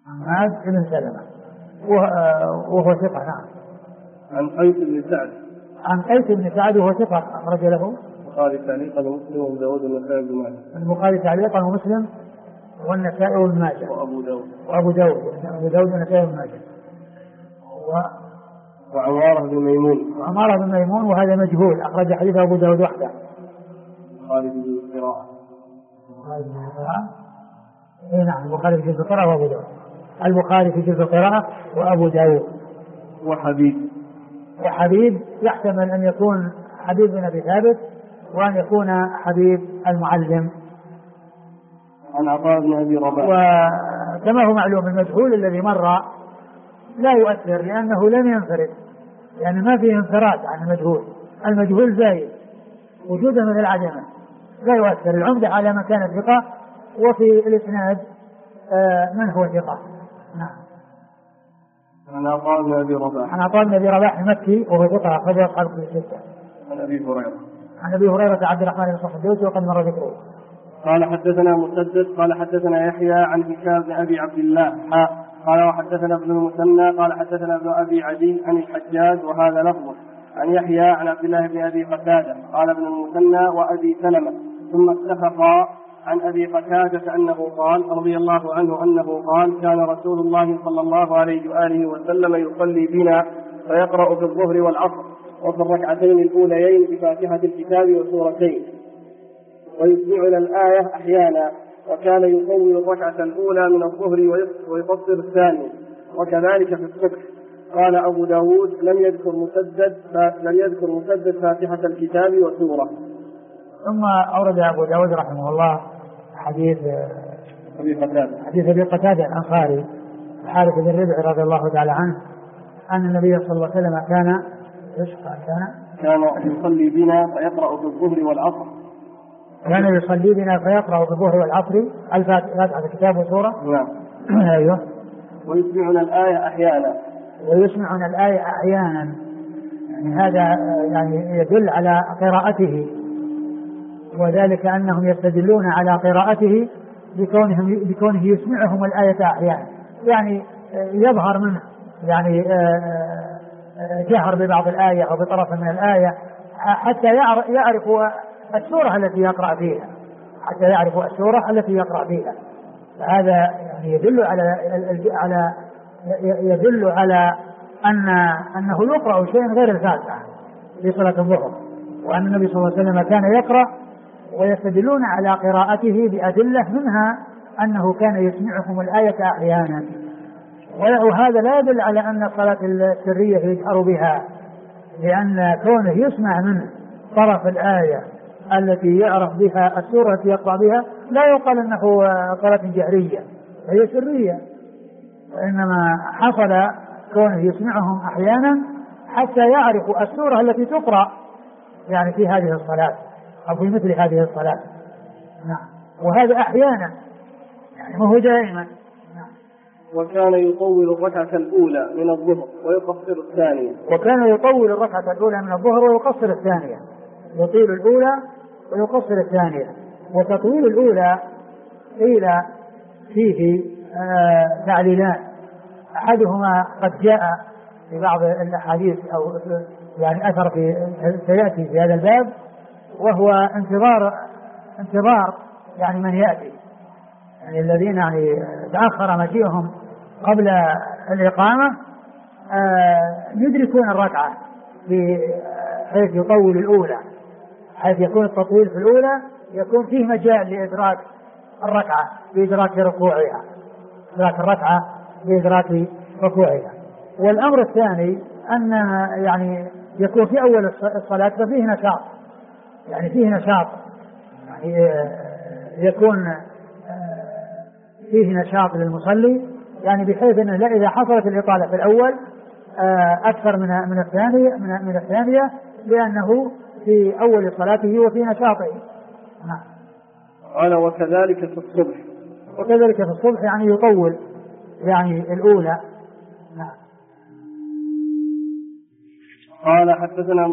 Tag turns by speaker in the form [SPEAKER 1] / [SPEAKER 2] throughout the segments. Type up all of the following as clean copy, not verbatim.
[SPEAKER 1] حماد بن سلمة وهو ثقة. نعم.
[SPEAKER 2] عن قيس بن سعد.
[SPEAKER 1] عن قيس بن سعد وهو ثقة أخرج له
[SPEAKER 2] البخاري تعليقا ومسلم وأبو داود والنسائي بن ماجه.
[SPEAKER 1] البخاري تعليقا ومسلم والنسائي وابن ماجه.
[SPEAKER 2] وأبو داود
[SPEAKER 1] والنسائي وابن ماجه.
[SPEAKER 2] وعمارة بن ميمون.
[SPEAKER 1] وعمارة بن ميمون وهذا مجهول أخرج حديث أبو داود وحده.
[SPEAKER 2] البخاري في جزء القراءة.
[SPEAKER 1] نعم البخاري في جزء القراءة وأبو داود. البخاري في جزء القراءة وأبو داود. وحبيب يحتمل أن يكون حبيب بن أبي ثابت وأن يكون حبيب المعلم.
[SPEAKER 2] عن عطاء بن أبي رباح.
[SPEAKER 1] وكما هو معلوم المجهول الذي مر لا يؤثر لأنه لم ينفرد، يعني ما فيه انفراد عن المجهول زايد وجودا من العدمة لا يؤثر. العمدة على مكان الثقة وفي الإسناد من هو ثقة. نعم.
[SPEAKER 2] عن عطاء بن أبي رباح
[SPEAKER 1] المكي وهو ثقة أخرجه أصحاب الكتب الستة. عن أبي هريرة عبد الرحمن بن صخر الدوسي وقد مر ذكره.
[SPEAKER 2] قال حدثنا مسدد قال حدثنا يحيى عن هشام بن أبي عبد الله قال وحدثنا ابن المثنى قال حدثنا ابن أبي عدي عن الحجاج وهذا لفظه عن يحيى عن عبد الله بن أبي قتادة قال ابن المثنى وأبي سلمة ثم اتفقا عن أبي قتادة أنه قال رضي الله عنه أنه قال كان رسول الله صلى الله عليه وآله وسلم يصلي بنا فيقرأ في الظهر والعصر وفي الركعتين الأوليين بفاتحة الكتاب وسورتين ويسمعنا الآية أحيانا وكان يطول الركعة الأولى من الظهر ويقصر الثانية وكذلك في الصبح. قال أبو داود لم يذكر مسدد فاتحة الكتاب وسورة.
[SPEAKER 1] ثم أورد أبو داود رحمه الله حديث أبي قتادة الأنصاري الحارث بن ربيعة رضي الله تعالى عنه أن النبي صلى الله عليه وسلم كان
[SPEAKER 2] يصلي بنا فيقرأ في الظهر والعصر.
[SPEAKER 1] كان يصلي بنا فيقرأ في الظهر والعصر الفاتحة الكتاب وسورة.
[SPEAKER 2] نعم.
[SPEAKER 1] أيوه.
[SPEAKER 2] ويسمعنا الآية
[SPEAKER 1] أحيانا يعني هذا يعني يدل على قراءته، وذلك أنهم يستدلون على قراءته بكونه يسمعهم الآية أحيانا، يعني يظهر منه يعني جهر ببعض الآية أو بطرف من الآية حتى يعرف السورة التي يقرأ فيها. فهذا يعني يدل على أنه يقرأ شيء غير الفاتحة في صلاة الظهر، وأن النبي صلى الله عليه وسلم كان يقرأ، ويستدلون على قراءته بأدلة منها أنه كان يسمعهم الآية أحيانا. وهذا لا يدل على أن الصلاة السرية يجهر بها، لأن كونه يسمع منه طرف الآية التي يعرف بها السورة التي يقرأ بها لا يقال أنه صلاة جهرية، هي سرية، وإنما حصل كونه يسمعهم أحيانا حتى يعرفوا السورة التي تقرأ يعني في هذه الصلاة أو في مثل هذه الصلاة. نعم. وهذا أحيانا يعني ما هو دائما. نعم.
[SPEAKER 2] وكان يطول الركعة الأولى من الظهر ويقصر الثانية.
[SPEAKER 1] يطيل الأولى ويقصر الثانية. وتطويل الأولى قيل فيه تعليلان، أحدهما قد جاء في بعض الأحاديث أو يعني أثر سيأتي في هذا الباب، وهو انتظار يعني من يأتي، يعني الذين يعني تأخر مجيئهم قبل الإقامة يدركون الركعة بحيث يطول الأولى، حيث يكون التطويل في الأولى يكون فيه مجال لإدراك الركعة بإدراك ركوعها. والأمر الثاني أن يعني يكون في أول الصلاة ففيه نشاط، يعني يكون فيه نشاط للمصلي، يعني بحيث أنه لا إذا حصلت الإطالة في الأول أكثر من الثانية لأنه في أول صلاته وفي نشاطه.
[SPEAKER 2] قال وكذلك في الصبح
[SPEAKER 1] يعني يطول يعني الأولى.
[SPEAKER 2] قال حدثنا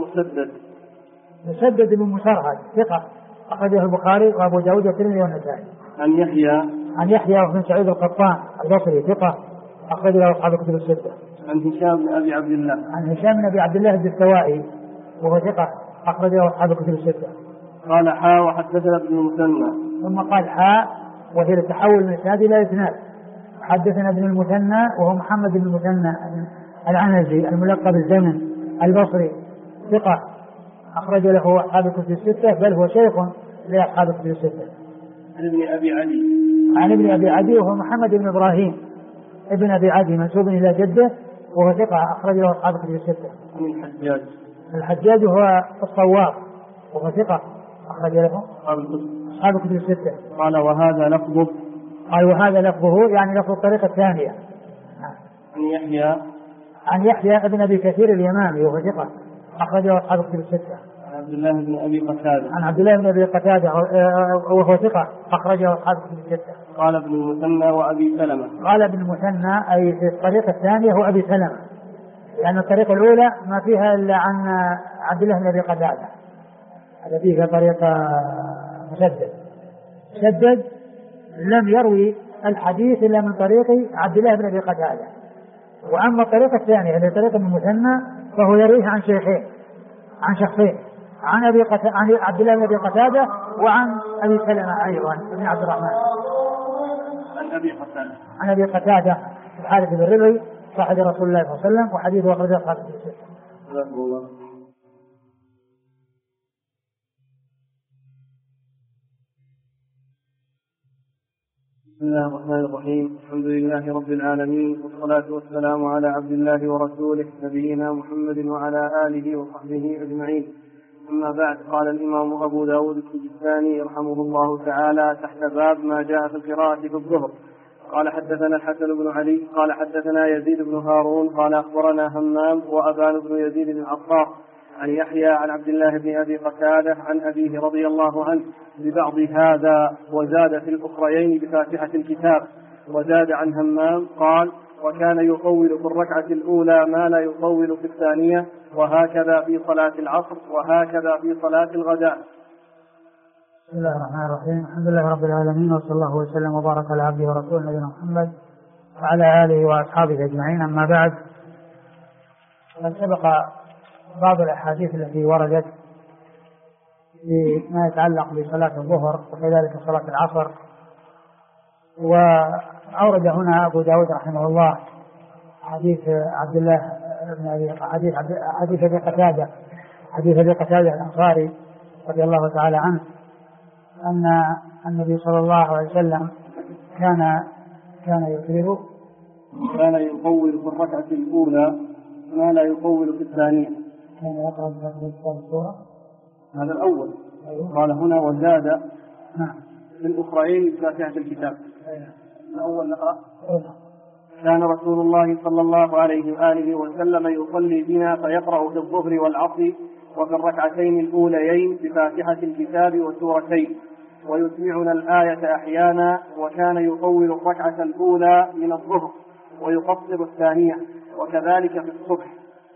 [SPEAKER 2] مسدد
[SPEAKER 1] بن مسرهد ثقة أخرجه البخاري وأبو داود والترمذي والنسائي.
[SPEAKER 2] عن يحيى
[SPEAKER 1] عن يحيى بن سعيد القطان البصري ثقة أخرج له أصحاب الكتب الستة.
[SPEAKER 2] عن هشام بن أبي عبد الله.
[SPEAKER 1] عن هشام بن أبي عبد الله الدستوائي وهو ثقة أخرج له أصحاب الكتب الستة.
[SPEAKER 2] قال حا وحدثنا ابن المثنى.
[SPEAKER 1] ثم قال حا وهي التحول من إسناد إلى إسناد. حدثنا ابن المثنى وهو محمد بن المثنى العنزي الملقب الزمن البصري ثقة أخرج له أصحاب الكتب الستة بل هو شيخ لأصحاب الكتب الستة.
[SPEAKER 2] عن ابن أبي عدي.
[SPEAKER 1] عن ابن أبي عدي وهو محمد بن إبراهيم ابن أبي عدي منسوب إلى جده وهو ثقة أخرج له أصحاب الكتب الستة.
[SPEAKER 2] عن الحجاج.
[SPEAKER 1] الحجاج هو الصواب وهو ثقة أخرج له أصحاب الكتب الستة.
[SPEAKER 2] قال وهذا لفظه.
[SPEAKER 1] قال وهذا لفظه يعني لفظ الطريقة الثانية.
[SPEAKER 2] عن يحيى.
[SPEAKER 1] عن يحيى ابن أبي كثير اليمامي وهو ثقة أخرج له أصحاب الكتب الستة.
[SPEAKER 2] عن عبد الله بن أبي قتادة.
[SPEAKER 1] عن عبد الله بن أبي قتادة وهو ثقة أخرج له أصحاب الكتب الستة.
[SPEAKER 2] قال ابن المثنى وأبي سلمة.
[SPEAKER 1] قال ابن المثنى أي في الطريقة الثانية هو أبي سلمة لأن الطريقة الأولى ما فيها إلا عن عبد الله بن أبي قتادة. هذا فيها طريقة مسدد لم يروي الحديث إلا من طريق عبد الله بن أبي قتادة. وأما الطريقة الثانية اللي طريقة المثنى فهو يرويه عن شيخين عن شخصين عن عبد الله بن أبي قتادة وعن أبي سلمة أيضا بن عبد الرحمن. عن أبي قتادة الحارث بن ربعي صاحب رسول الله صلى الله عليه وسلم وحديثه أخرجه أصحاب الكتب.
[SPEAKER 2] بسم الله الرحمن الرحيم. الحمد لله رب العالمين والصلاة والسلام على عبد الله ورسوله نبينا محمد وعلى آله وصحبه أجمعين. أما بعد. قال الإمام أبو داود السجستاني رحمه الله تعالى تحت باب ما جاء في القراءة في الظهر. قال حدثنا الحسن بن علي قال حدثنا يزيد بن هارون قال أخبرنا همام وأبان بن يزيد بن عطار عن يحيى عن عبد الله بن أبي قتادة عن أبيه رضي الله عنه ببعض هذا وزاد في الأخريين بفاتحة الكتاب. وزاد عن همام قال وكان يطول في الركعة الأولى ما لا يطول في الثانية وهكذا في صلاة العصر وهكذا في صلاة الغداء.
[SPEAKER 1] بسم الله الرحمن الرحيم. الحمد لله رب العالمين وصلى الله وسلم وبارك على عبده ورسوله نبينا محمد وعلى آله وأصحابه أجمعين. أما بعد قد سبق بعض الأحاديث التي وردت فيما يتعلق بصلاة الظهر وكذلك صلاة العصر. وأورد هنا أبو داود رحمه الله حديث عبد الله بن أبي حديث أبي قتادة الأنصاري رضي الله تعالى عنه أن النبي صلى الله عليه وسلم كان
[SPEAKER 2] يطول في الركعة الأولى ما لا يطول في الثانية.
[SPEAKER 1] كان يقرأ بالسورة.
[SPEAKER 2] هذا الأول. قال هنا وزاد في الأخرين بفاتحة الكتاب. الأول نقرأ. كان رسول الله صلى الله عليه وآله وسلم يصلي بنا فيقرأ في الظهر والعصر وفي الركعتين الأوليين بفاتحة الكتاب وسورتين ويسمعنا الآية أحيانا وكان يطول الركعة الأولى من الظهر ويقصر الثانية وكذلك في الصبح.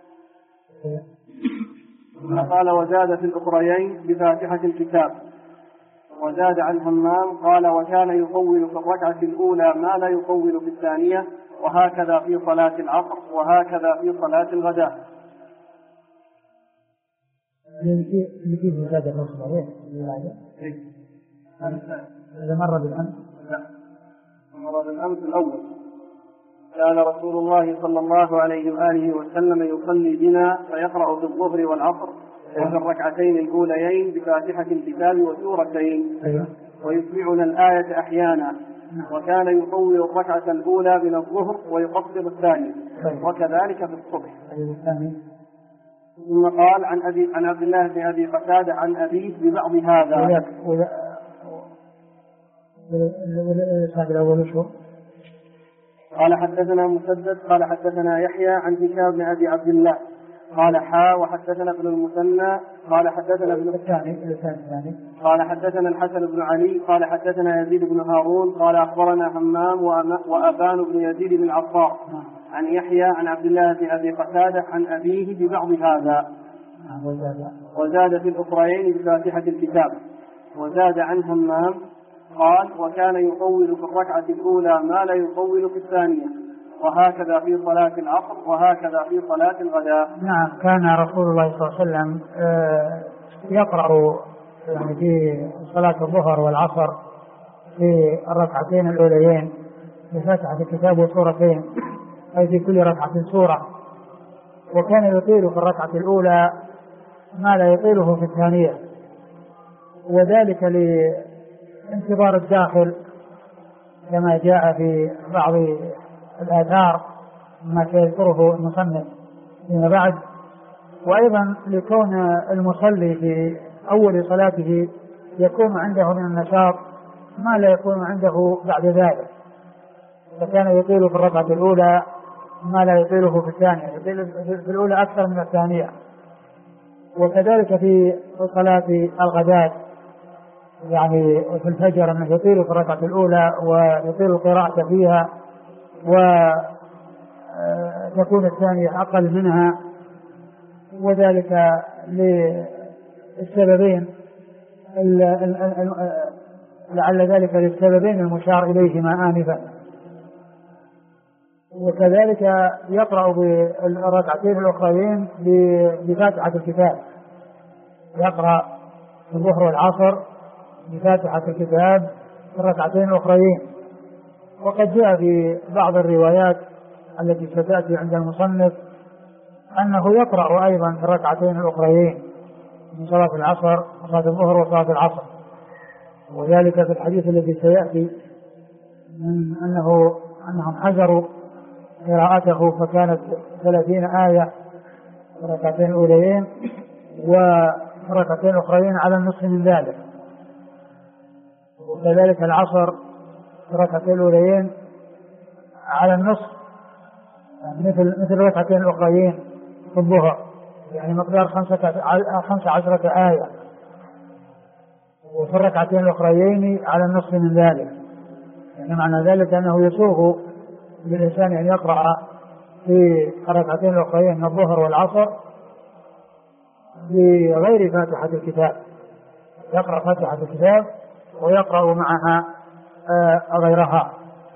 [SPEAKER 2] قال وزاد في الأخريين بفاتحة الكتاب. وزاد عن همام قال وكان يطول في الركعة الأولى ما لا يطول في الثانية وهكذا في صلاة العصر وهكذا في صلاة الغداء.
[SPEAKER 1] إذا مر بالأمس.
[SPEAKER 2] لا مر بالأمس الأول. كان رسول الله صلى الله عليه وآله وسلم يصلي بنا فيقرأ في الظهر والعصر وفي الركعتين الأوليين بفاتحة الكتاب وسورتين ويسمعنا الآية أحيانا وكان يطول الركعة الأولى من الظهر ويقصر الثانية وكذلك في الصبح. ثم قال عن عبد الله بن أبي قتادة عن أبيه ببعض هذا. قال حدثنا مسدد قال حدثنا يحيى عن هشام بن أبي عبد الله قال حا وحدثنا ابن المثنى قال حدثنا ابن قال حدثنا الحسن بن علي قال حدثنا يزيد بن هارون قال أخبرنا همام وأبان بن يزيد بن عطار عن يحيى عن عبد الله بن أبي قتادة عن أبيه ببعض هذا. وزاد في الأخرين بفاتحة الكتاب. وزاد عن همام قال: وكان يطول في الركعة الأولى ما لا يطول في الثانية، وهكذا في صلاة العصر وهكذا في صلاة الغداء.
[SPEAKER 1] نعم، كان رسول الله صلى الله عليه وسلم يقرأ يعني في صلاة الظهر والعصر في الركعتين الأوليين بفاتحة الكتاب وسورتين، أي في كل ركعة سورة، وكان يطيل في الركعة الأولى ما لا يطيله في الثانية، وذلك لانتظار الداخل كما جاء في بعض الآثار ما سيذكره المصنف فيما بعد، وأيضا لكون المصلي في أول صلاته يكون عنده من النشاط ما لا يكون عنده بعد ذلك، فكان يطيل في الركعة الأولى ما لا يطيله في الثانية، يطيل في الأولى أكثر من الثانية. وكذلك في صلاة الغداة يعني في الفجر أنه يطيل في الركعة الأولى ويطيل القراءة فيها، وتكون الثانية أقل منها، وذلك للسببين لعل ذلك للسببين المشار إليهما آنفا. وكذلك يقرأ بالركعتين الأخرين بفاتحة الكتاب، يقرأ في الظهر والعصر بفاتحة الكتاب في الركعتين الأخرين. وقد جاء في بعض الروايات التي ستأتي عند المصنف أنه يقرأ أيضا في الركعتين الأخرين من صلاة العصر وصلاة الظهر وصلاة العصر، وذلك في الحديث الذي سيأتي من أنهم حجروا قراءته فكانت 30 آية في الركعتين الأوليين وفي الركعتين الأخرين على النصف من ذلك، وكذلك العصر في الركعتين الأوليين على النصف مثل الركعتين الأخرين في الظهر، يعني مقدار 15 آية، وفي الركعتين الأخرين على النصف من ذلك. يعني معنى ذلك أنه يسوغ للإنسان أن يقرأ في الركعتين الأخرين من الظهر والعصر بغير فاتحة الكتاب، يقرأ فاتحة الكتاب ويقرأ معها غيرها.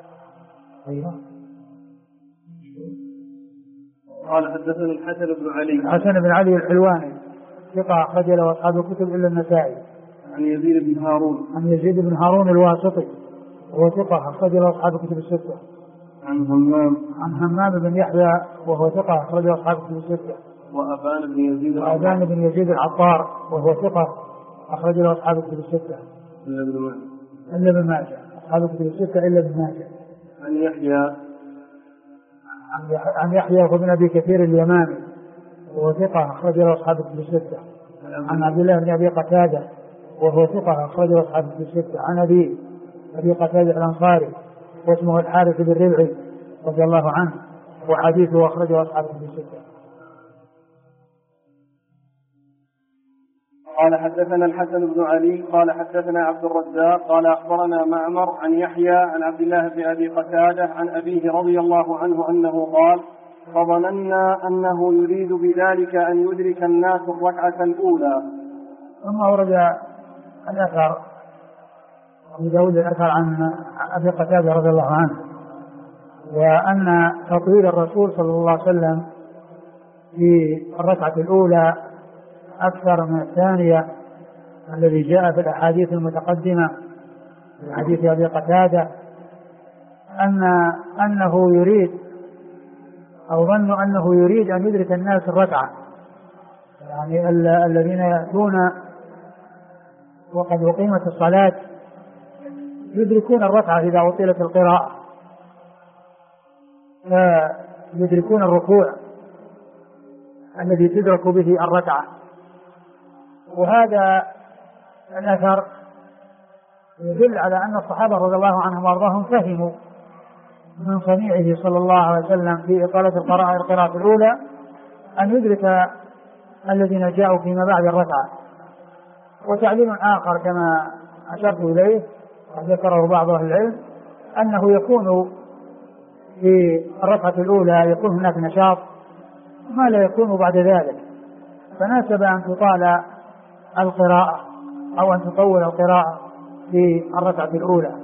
[SPEAKER 2] قال: حدثني الحسن بن علي.
[SPEAKER 1] الحسن بن علي الحلواني ثقة أخرج له أصحاب الكتب إلا النسائي.
[SPEAKER 2] عن يزيد بن هارون.
[SPEAKER 1] عن يزيد بن هارون الواسطي وهو ثقة أخرج له أصحاب الكتب الستة.
[SPEAKER 2] عن همام.
[SPEAKER 1] عن همام بن يحيى وهو ثقة أخرج له أصحاب الكتب الستة.
[SPEAKER 2] وأبان بن يزيد
[SPEAKER 1] العطار وهو ثقة أخرج له أصحاب الكتب الستة إلا ابن ماجه. أصحاب الكتب الستة إلا ابن ماجه. عن يحيى وابن أبي كثير اليمامي وهو ثقة أخرج له أصحاب الكتب الستة. عن عبد الله بن أبي قتادة وهو ثقة أخرج له أصحاب الكتب الستة. عن أبي قتادة الأنصاري واسمه الحارث بن ربعي رضي الله عنه وحديثه أخرجه أصحاب الكتب الستة.
[SPEAKER 2] قال: حدثنا الحسن بن علي قال حدثنا عبد الرزاق قال أخبرنا معمر عن يحيى عن عبد الله بن أبي قتادة عن أبيه رضي الله عنه أنه قال: فظننا أنه يريد بذلك أن يدرك الناس الركعة الأولى.
[SPEAKER 1] ثم ورد الأثر أبو داود الأثر عن أبي قتادة رضي الله عنه، وأن تطويل الرسول صلى الله عليه وسلم في الركعة الأولى أكثر من الثانية الذي جاء في الأحاديث المتقدمة في حديث أبي قتادة أنه يريد أو ظنوا أنه يريد أن يدرك الناس الركعة، يعني الذين يأتون وقد أقيمت الصلاة يدركون الركعة إذا أطيلت القراءة، فيدركون الركوع الذي تدرك به الركعة. وهذا الأثر يدل على أن الصحابة رضي الله عنهم وارضاهم فهموا من صنيعه صلى الله عليه وسلم في إطالة القراءة الأولى أن يدرك الذين جاءوا فيما بعد الركعة. وتعليل آخر كما أشرت إليه وذكره بعض أهل العلم أنه يكون في الركعة الأولى يكون هناك نشاط ما لا يكون بعد ذلك، فناسب أن تطال القراءة أو أن تطول القراءة في الركعة الأولى.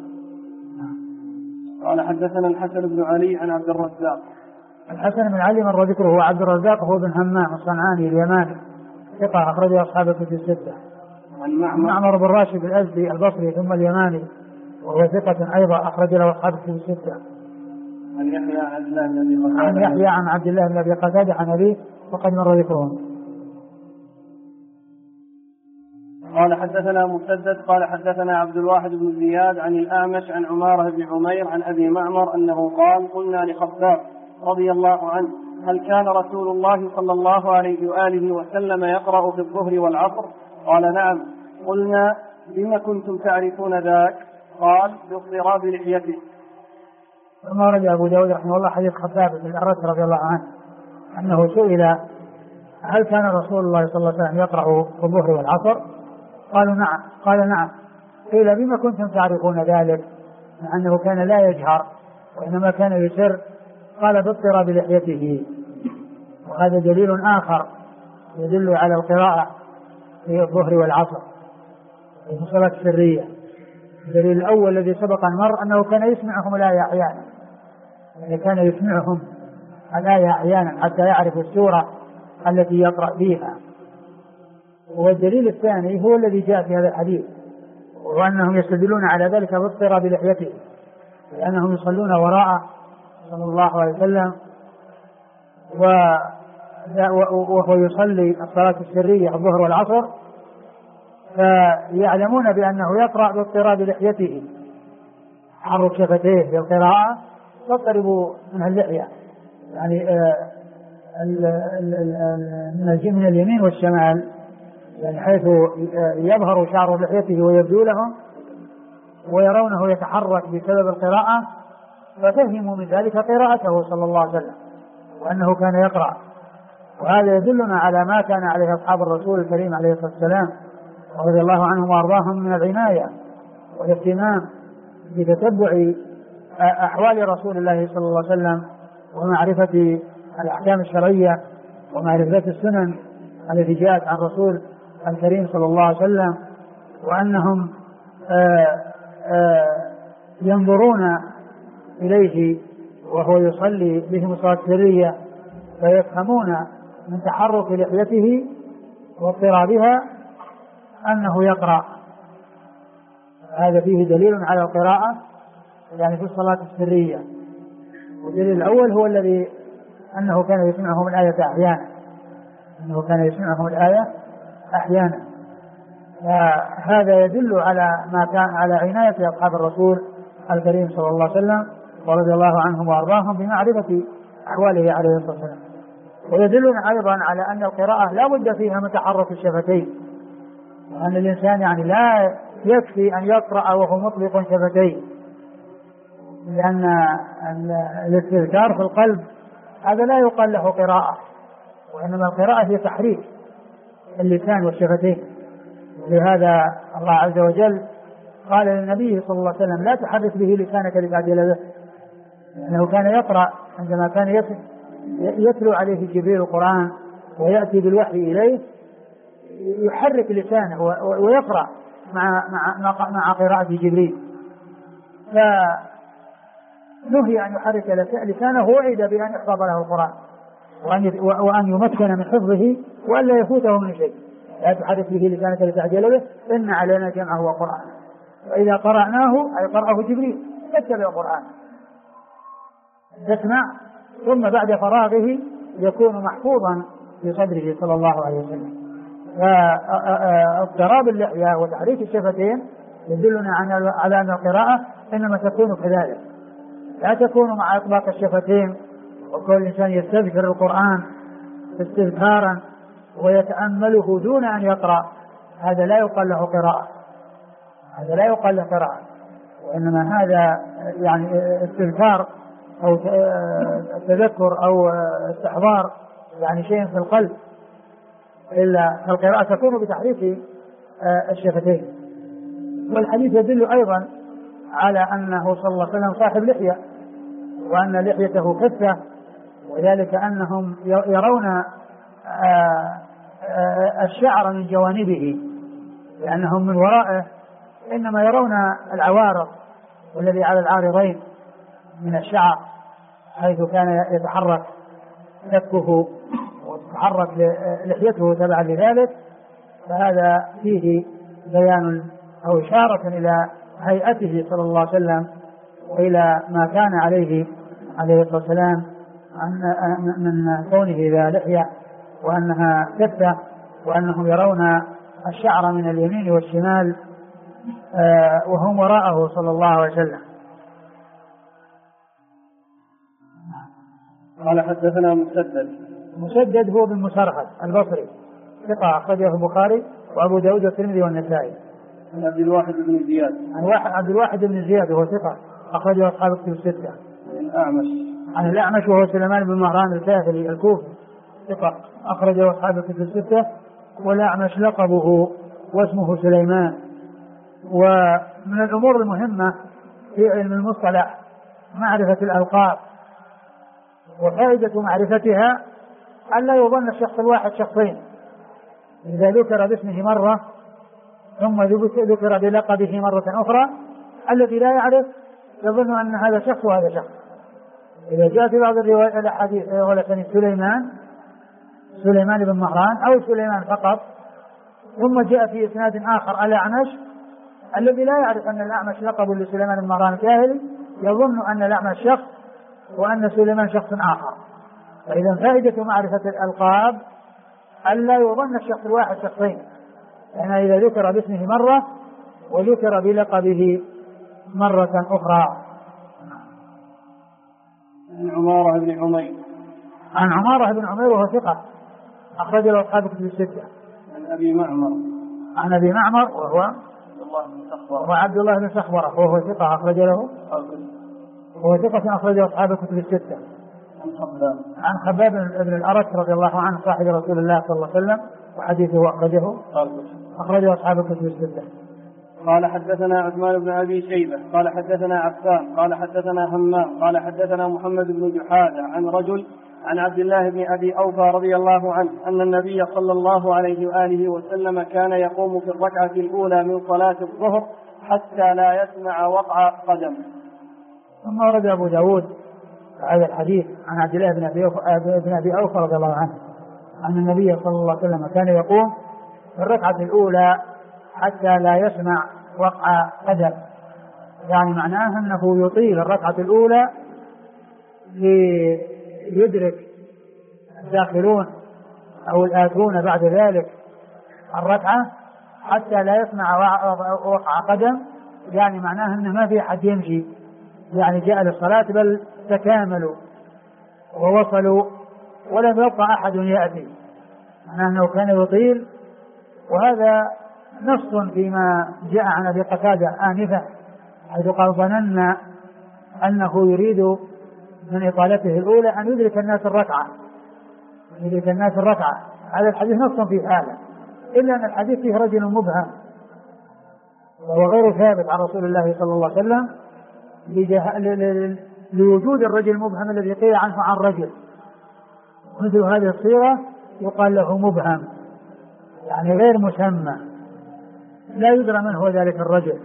[SPEAKER 2] قال حدثنا الحسن بن علي عن عبد الرزاق.
[SPEAKER 1] الحسن بن علي مر ذكره، هو عبد الرزاق هو بن همام الصنعاني اليماني ثقة أخرجه أصحاب الكتب الستة.
[SPEAKER 2] عن
[SPEAKER 1] معمر بن راشد الأزدي البصري ثم اليماني وهو ثقة أيضا أخرج له أصحاب الكتب الستة.
[SPEAKER 2] عن يحيى عن عبد الله بن أبي قتادة.
[SPEAKER 1] عن يحيى عن عبد الله بن أبي قتادة عن أبيه وقد مر ذكرهم.
[SPEAKER 2] قال حدثنا مسدد قال حدثنا عبد الواحد بن زياد عن الأعمش عن عمارة بن عمير عن أبي معمر أنه قال قلنا لخباب رضي الله عنه هل كان رسول الله صلى الله عليه وآله وسلم يقرأ في الظهر والعصر؟ قال نعم. قلنا بما كنتم تعرفون ذاك؟ قال باضطراب لحيته.
[SPEAKER 1] ثم ورد أبو داود رحمه الله حديث خباب بن الأرت رضي الله عنه أنه سئل هل كان رسول الله صلى الله عليه وسلم يقرأ في الظهر والعصر؟ قالوا نعم. قال نعم. قيل بما كنتم تعرفون ذلك؟ مع أنه كان لا يجهر وإنما كان يسر. قال باضطراب لحيته. وهذا دليل آخر يدل على القراءة في الظهر والعصر في الصلاة السرية. الدليل الأول الذي سبق أن مر أنه كان يسمعهم الآية أحيانا، يعني كان يسمعهم الآية أحيانا حتى يعرف السورة التي يقرأ فيها. والدليل الثاني هو الذي جاء في هذا الحديث، وأنهم يستدلون على ذلك باضطراب لحيته، لأنهم يصلون وراءه صلى الله عليه وسلم وهو يصلي الصلاة السرية الظهر والعصر، فيعلمون بأنه يقرأ باضطراب لحيته، حرك شفتيه بالقراءة تضطرب منها اللحية، يعني من اليمين والشمال، يعني حيث يظهر شعر لحيته ويبدو لهم ويرونه يتحرك بسبب القراءة، ففهموا من ذلك قراءته صلى الله عليه وسلم وأنه كان يقرأ. وهذا يدلنا على ما كان عليه أصحاب الرسول الكريم عليه الصلاة والسلام رضي الله عنهم وأرضاهم من العناية والاهتمام بتتبع أحوال رسول الله صلى الله عليه وسلم ومعرفة الأحكام الشرعية ومعرفة السنن التي جاءت عن الرسول الكريم صلى الله عليه وسلم، وأنهم ينظرون إليه وهو يصلي بهم الصلاة السرية فيفهمون من تحرك لحيته واضطرابها أنه يقرأ. هذا فيه دليل على القراءة يعني في الصلاة السرية. والدليل الأول هو الذي أنه كان يسمعهم الآية أحيانا، أنه كان يسمعهم الآية أحيانا. هذا يدل على ما كان على عناية أصحاب الرسول الكريم صلى الله عليه وسلم ورضي الله عنهم وأرضاهم بمعرفة أحواله عليه الصلاة والسلام. ويدلنا أيضا على أن القراءة لا بد فيها من تحرك الشفتين، وأن الإنسان يعني لا يكفي أن يقرأ وهو مطلق شفتيه، لأن الاستذكار في القلب هذا لا يقال له قراءة، وإنما القراءة هي تحريك اللسان والشفتين. لهذا الله عز وجل قال للنبي صلى الله عليه وسلم لا تحرك به لسانك لتعجل به، لأنه كان يقرأ عندما كان يتلو عليه جبريل القرآن ويأتي بالوحي إليه يحرك لسانه ويقرأ مع قراءة جبريل، فنهي أن يحرك لسانه وعد بأن يحفظ له القرآن وأن يمكن من حفظه وأن لا يفوته من شيء. لا تحرك به لسانك لتعجل به إن علينا جمعه وقرآنه، وإذا قرأناه أي قرأه جبريل فاتبع القرآن تسمع، ثم بعد فراغه يكون محفوظا في صدره صلى الله عليه وسلم. فاضطراب اللحية وتحريك الشفتين يدلنا على أن القراءة إنما تكون كذلك، لا تكون مع إطلاق الشفتين وكل إنسان يستذكر القرآن استذكارا ويتأمله دون أن يقرأ، هذا لا يقال له قراءة، هذا لا يقال له قراءة، وإنما هذا يعني استذكار أو تذكر أو استحضار يعني شيء في القلب، إلا القراءة تكون بتحريك الشفتين. والحديث يدل أيضا على أنه صلى الله عليه وسلم صاحب لحية وأن لحيته كثة، وذلك أنهم يرون الشعر من جوانبه، لأنهم من ورائه إنما يرون العوارض والذي على العارضين من الشعر حيث كان يتحرك كفه وتتحرك لحيته تبعا لذلك، فهذا فيه بيان أو إشارة إلى هيئته صلى الله عليه وسلم وإلى ما كان عليه الصلاة والسلام من كونه ذا لحية وأنها كثة، وأنهم يرون الشعر من اليمين والشمال وهم وراءه صلى الله عليه وسلم.
[SPEAKER 2] قال حدثنا
[SPEAKER 1] مسدد هو بن مسرهد البصري ثقة أخرجه البخاري وأبو داود والترمذي والنسائي.
[SPEAKER 2] عن عبد الواحد بن زياد.
[SPEAKER 1] عبد الواحد بن زياد وهو ثقة أخرجه أصحاب الكتب الستة. عن الأعمش وهو سليمان بن مهران الكاهلي الكوفي ثقة أخرجه أصحاب الكتب الستة. والأعمش لقبه واسمه سليمان. ومن الأمور المهمة في علم المصطلح معرفة الألقاب، وفائدة معرفتها ألا يظن الشخص الواحد شخصين، إذا ذكر باسمه مرة ثم ذكر بلقبه مرة أخرى الذي لا يعرف يظن أن هذا شخص وهذا شخص. إذا جاء في بعض الروايات الأحاديث ولكن سليمان بن مهران أو سليمان فقط، ثم جاء في إسناد آخر الأعمش، الذي لا يعرف أن الأعمش لقب لسليمان بن مهران الكاهلي يظن أن الأعمش شخص وأن سليمان شخص آخر. فإذا فائدة معرفة الألقاب ألا يظن الشخص الواحد شخصين، لأن إذا ذكر باسمه مرة وذكر بلقبه مرة أخرى.
[SPEAKER 2] عن عمارة
[SPEAKER 1] بن عمير وهو ثقة أخرج له أصحاب الكتب الستة. عن أبي معمر وهو عبد الله بن سخبرة وهو ثقة أخرج له أصحاب الكتب الستة. عن خباب بن الأرت رضي الله عنه صاحب رسول الله صلى الله عليه وسلم وحديثه أخرجه أصحاب الكتب الستة.
[SPEAKER 2] قال حدثنا عثمان بن أبي شيبة قال حدثنا عفان قال حدثنا همام قال حدثنا محمد بن جحادة عن رجل عن عبد الله بن أبي أوفى رضي الله عنه أن النبي صلى الله عليه وآله وسلم كان يقوم في الركعة الأولى من صلاة الظهر حتى لا يسمع وقع قدم.
[SPEAKER 1] ثم ورد أبو داود هذا الحديث عن عبد الله بن أبي أوفى رضي الله عنه أن النبي صلى الله عليه وسلم كان يقوم في الركعة الأولى حتى لا يسمع وقع قدم، يعني معناه أنه يطيل الركعة الأولى ليدرك الداخلون أو الآتون بعد ذلك الركعة حتى لا يسمع وقع قدم، يعني معناه أنه ما في أحد يمشي، يعني جاء للصلاة بل تكاملوا ووصلوا ولم يبقى أحد يأتي، معناه أنه كان يطيل. وهذا نص فيما جاء عن أبي قتادة آنفا حيث قال ظننا أنه يريد من إطالته الأولى أن يدرك الناس الركعة. هذا الحديث نص في هذا، إلا أن الحديث فيه رجل مبهم وهو غير ثابت عن رسول الله صلى الله عليه وسلم لوجود الرجل المبهم الذي قيل عنه عن رجل، مثل هذه الصيغة يقال له مبهم، يعني غير مسمى لا يدرى من هو ذلك الرجل.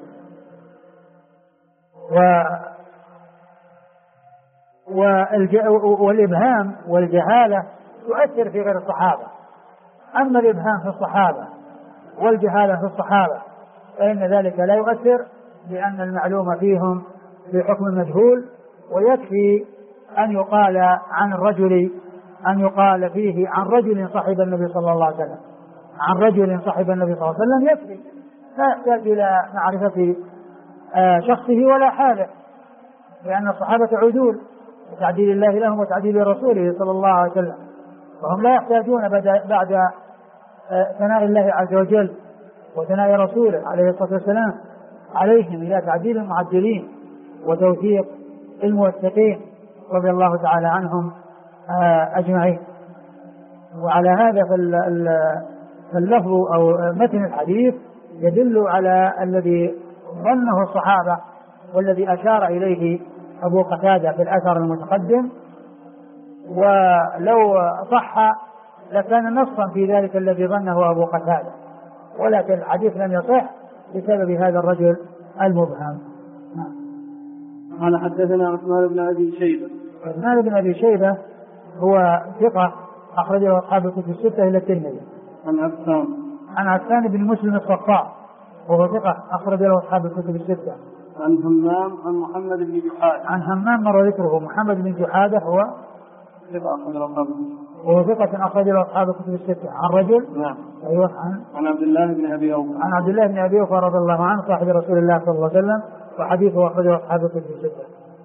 [SPEAKER 1] والإبهام والجهالة تؤثر في غير الصحابة، أما الإبهام في الصحابة والجهالة في الصحابة فإن ذلك لا يؤثر، لأن المعلوم فيهم بحكم المجهول، ويكفي أن يقال عن الرجل أن يقال فيه عن رجل صاحب النبي صلى الله عليه وسلم، عن رجل صاحب النبي صلى الله عليه وسلم يكفي، لا يحتاج إلى معرفة شخصه ولا حاله، لأن الصحابة عدول وتعديل الله لهم وتعديل رسوله صلى الله عليه وسلم، وهم لا يحتاجون بعد ثناء الله عز وجل وثناء رسوله عليه الصلاة والسلام عليهم إلى تعديل المعدلين وتوثيق الموثقين رضي الله تعالى عنهم أجمعين. وعلى هذا فاللفظ أو متن الحديث يدل على الذي ظنه الصحابة والذي أشار إليه أبو قتادة في الأثر المتقدم، ولو صح لكان نصا في ذلك الذي ظنه أبو قتادة، ولكن الحديث لم يصح بسبب هذا الرجل المبهم.
[SPEAKER 2] قال حدثنا عثمان بن أبي شيبة.
[SPEAKER 1] عثمان بن أبي شيبة هو ثقة أخرجه أصحاب الكتب الستة إلى الترمذي. عن عفان بن مسلم الصفاء وهو ثقة أخرج له أصحاب الكتب الستة.
[SPEAKER 2] عن همام عن محمد بن جحادة.
[SPEAKER 1] عن همام مر ذكره. محمد بن جحادة هو ثقة أخرج له أصحاب الكتب الستة. عن رجل
[SPEAKER 2] نعم
[SPEAKER 1] أيوه
[SPEAKER 2] عن عبد الله بن أبي أوفى.
[SPEAKER 1] عن عبد الله بن أبي أوفى رضي الله عنه صاحب رسول الله صلى الله عليه وسلم وحديثه أخرجه أصحاب الكتب الستة.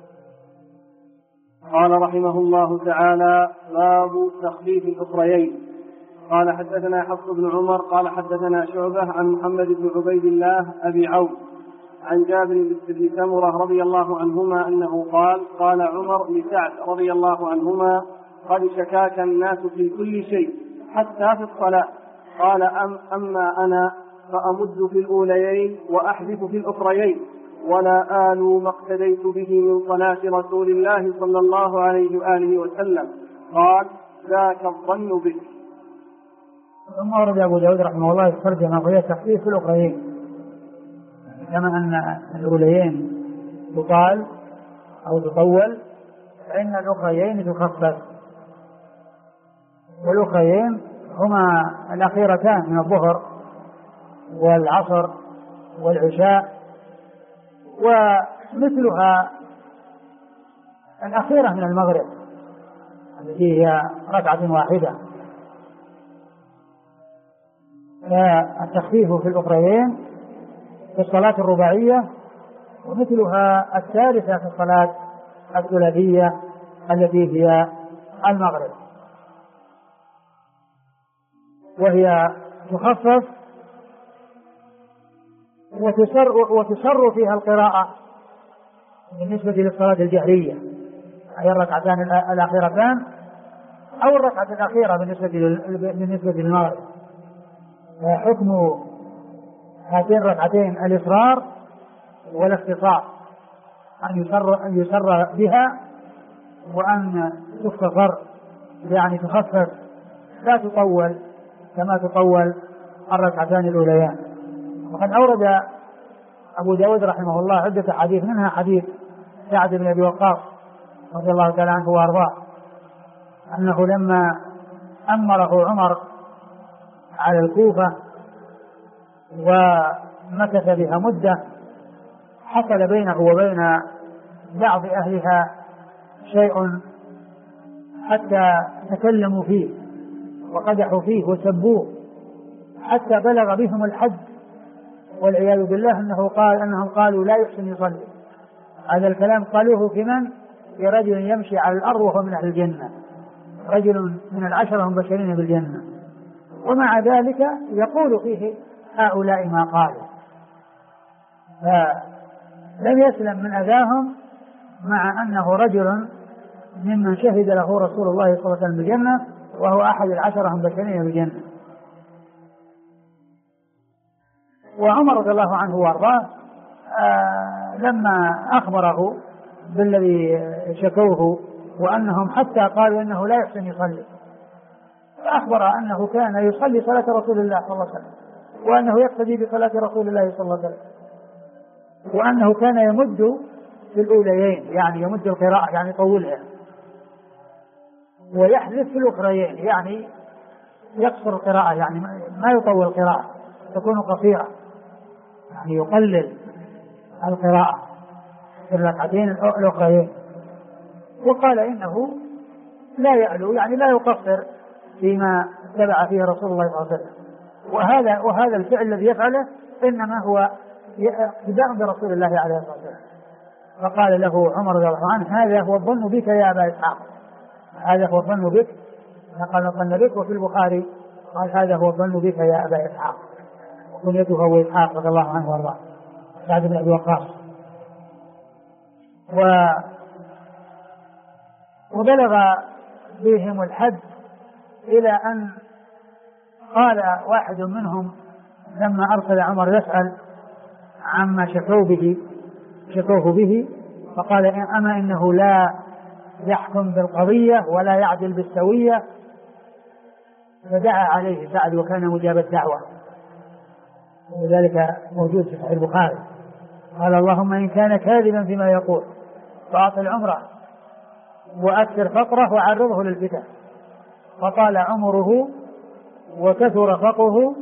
[SPEAKER 2] قال رحمه الله تعالى: باب تخفيف الأخريين. قال حدثنا حفص بن عمر قال حدثنا شعبة عن محمد بن عبيد الله أبي عوف عن جابر بن سمرة رضي الله عنهما أنه قال عمر لسعد رضي الله عنهما: قد شكاك الناس في كل شيء حتى في الصلاة. قال أما أنا فأمد في الأوليين وأحذف في الأخريين ولا آل ما اقتديت به من صلاة رسول الله صلى الله عليه وآله وسلم. قال: ذاك الظن بك.
[SPEAKER 1] ثم ورد أبو داود رحمه الله الترجمة وهي تخفيف في الأخريين، كما أن الأوليين تطال أو تطول فإن الأخريين تخفف. والأخريين هما الأخيرتان من الظهر والعصر والعشاء، ومثلها الأخيرة من المغرب التي هي ركعة واحدة. التخفيف في الأخريين في الصلاة الرباعية، ومثلها الثالثة في الصلاة الثلاثية التي هي المغرب، وهي تخفف وتسر فيها القراءة بالنسبة للصلاة الجهرية، أي الركعتان الأخيرتان أو الركعة الأخيرة بالنسبة للمغرب. حكم هاتين الركعتين الإصرار والاختصار، أن يسر بها وأن تختصر، يعني تخفف لا تطول كما تطول الركعتان الأوليان. وقد أورد أبو داود رحمه الله عدة حديث، منها حديث سعد بن أبي وقاص رضي الله تعالى عنه وأرضاه أنه لما أمره عمر على الكوفة ومكث بها مدة حصل بينه وبين بعض أهلها شيء حتى تكلموا فيه وقدحوا فيه وسبوه حتى بلغ بهم الحد، والعياذ بالله أنهم قالوا لا يحسن يصلي. هذا الكلام قالوه في من؟ في رجل يمشي على الأرض وهو من أهل الجنة، رجل من العشرة هم بشرين بالجنة، ومع ذلك يقول فيه هؤلاء ما قالوا، فلم يسلم من أذاهم مع أنه رجل ممن شهد له رسول الله صلى الله عليه وسلم بالجنة، وهو أحد العشرة هم بشرين بالجنة. وعمر رضي الله عنه وارضاه لما أخبره بالذي شكوه وأنهم حتى قالوا إنه لا يحسن يصلي، فأخبر أنه كان يصلي صلاة رسول الله صلى الله عليه وسلم، وأنه يقتدي بصلاة رسول الله صلى الله عليه وسلم، وأنه كان يمد في الأوليين، يعني يمد القراءة يعني يطولها، ويحذف في الأخريين يعني يقصر القراءة، يعني ما يطول القراءة، تكون قصيرة، يعني يقلل القراءة في الركعتين الأخريين. وقال إنه لا يعلو، يعني لا يقصر فيما اتبع فيه رسول الله صلى الله عليه وسلم. وهذا الفعل الذي يفعله إنما هو اقتداء برسول الله عليه الصلاة والسلام. فقال له عمر رضي الله عنه: هذا هو الظن بك يا أبا إسحاق، هذا هو الظن بك، قال الظن بك. وفي البخاري قال: هذا هو الظن بك يا أبا إسحاق، وكنيته هو إسحاق رضي الله عنه وارضاه، سعد بن أبي وقاص. وبلغ بهم الحد إلى أن قال واحد منهم لما أرسل عمر يسأل عما شكوه به، فقال: أما إنه لا يحكم بالقضية ولا يعدل بالسوية. فدعا عليه سعد وكان مجاب الدعوة، ولذلك موجود في صحيح البخاري. قال اللهم إن كان كاذبا فيما يقول فأطل عمره وأكثر فقره وعرضه للفتن، فطال عمره وكثر فقره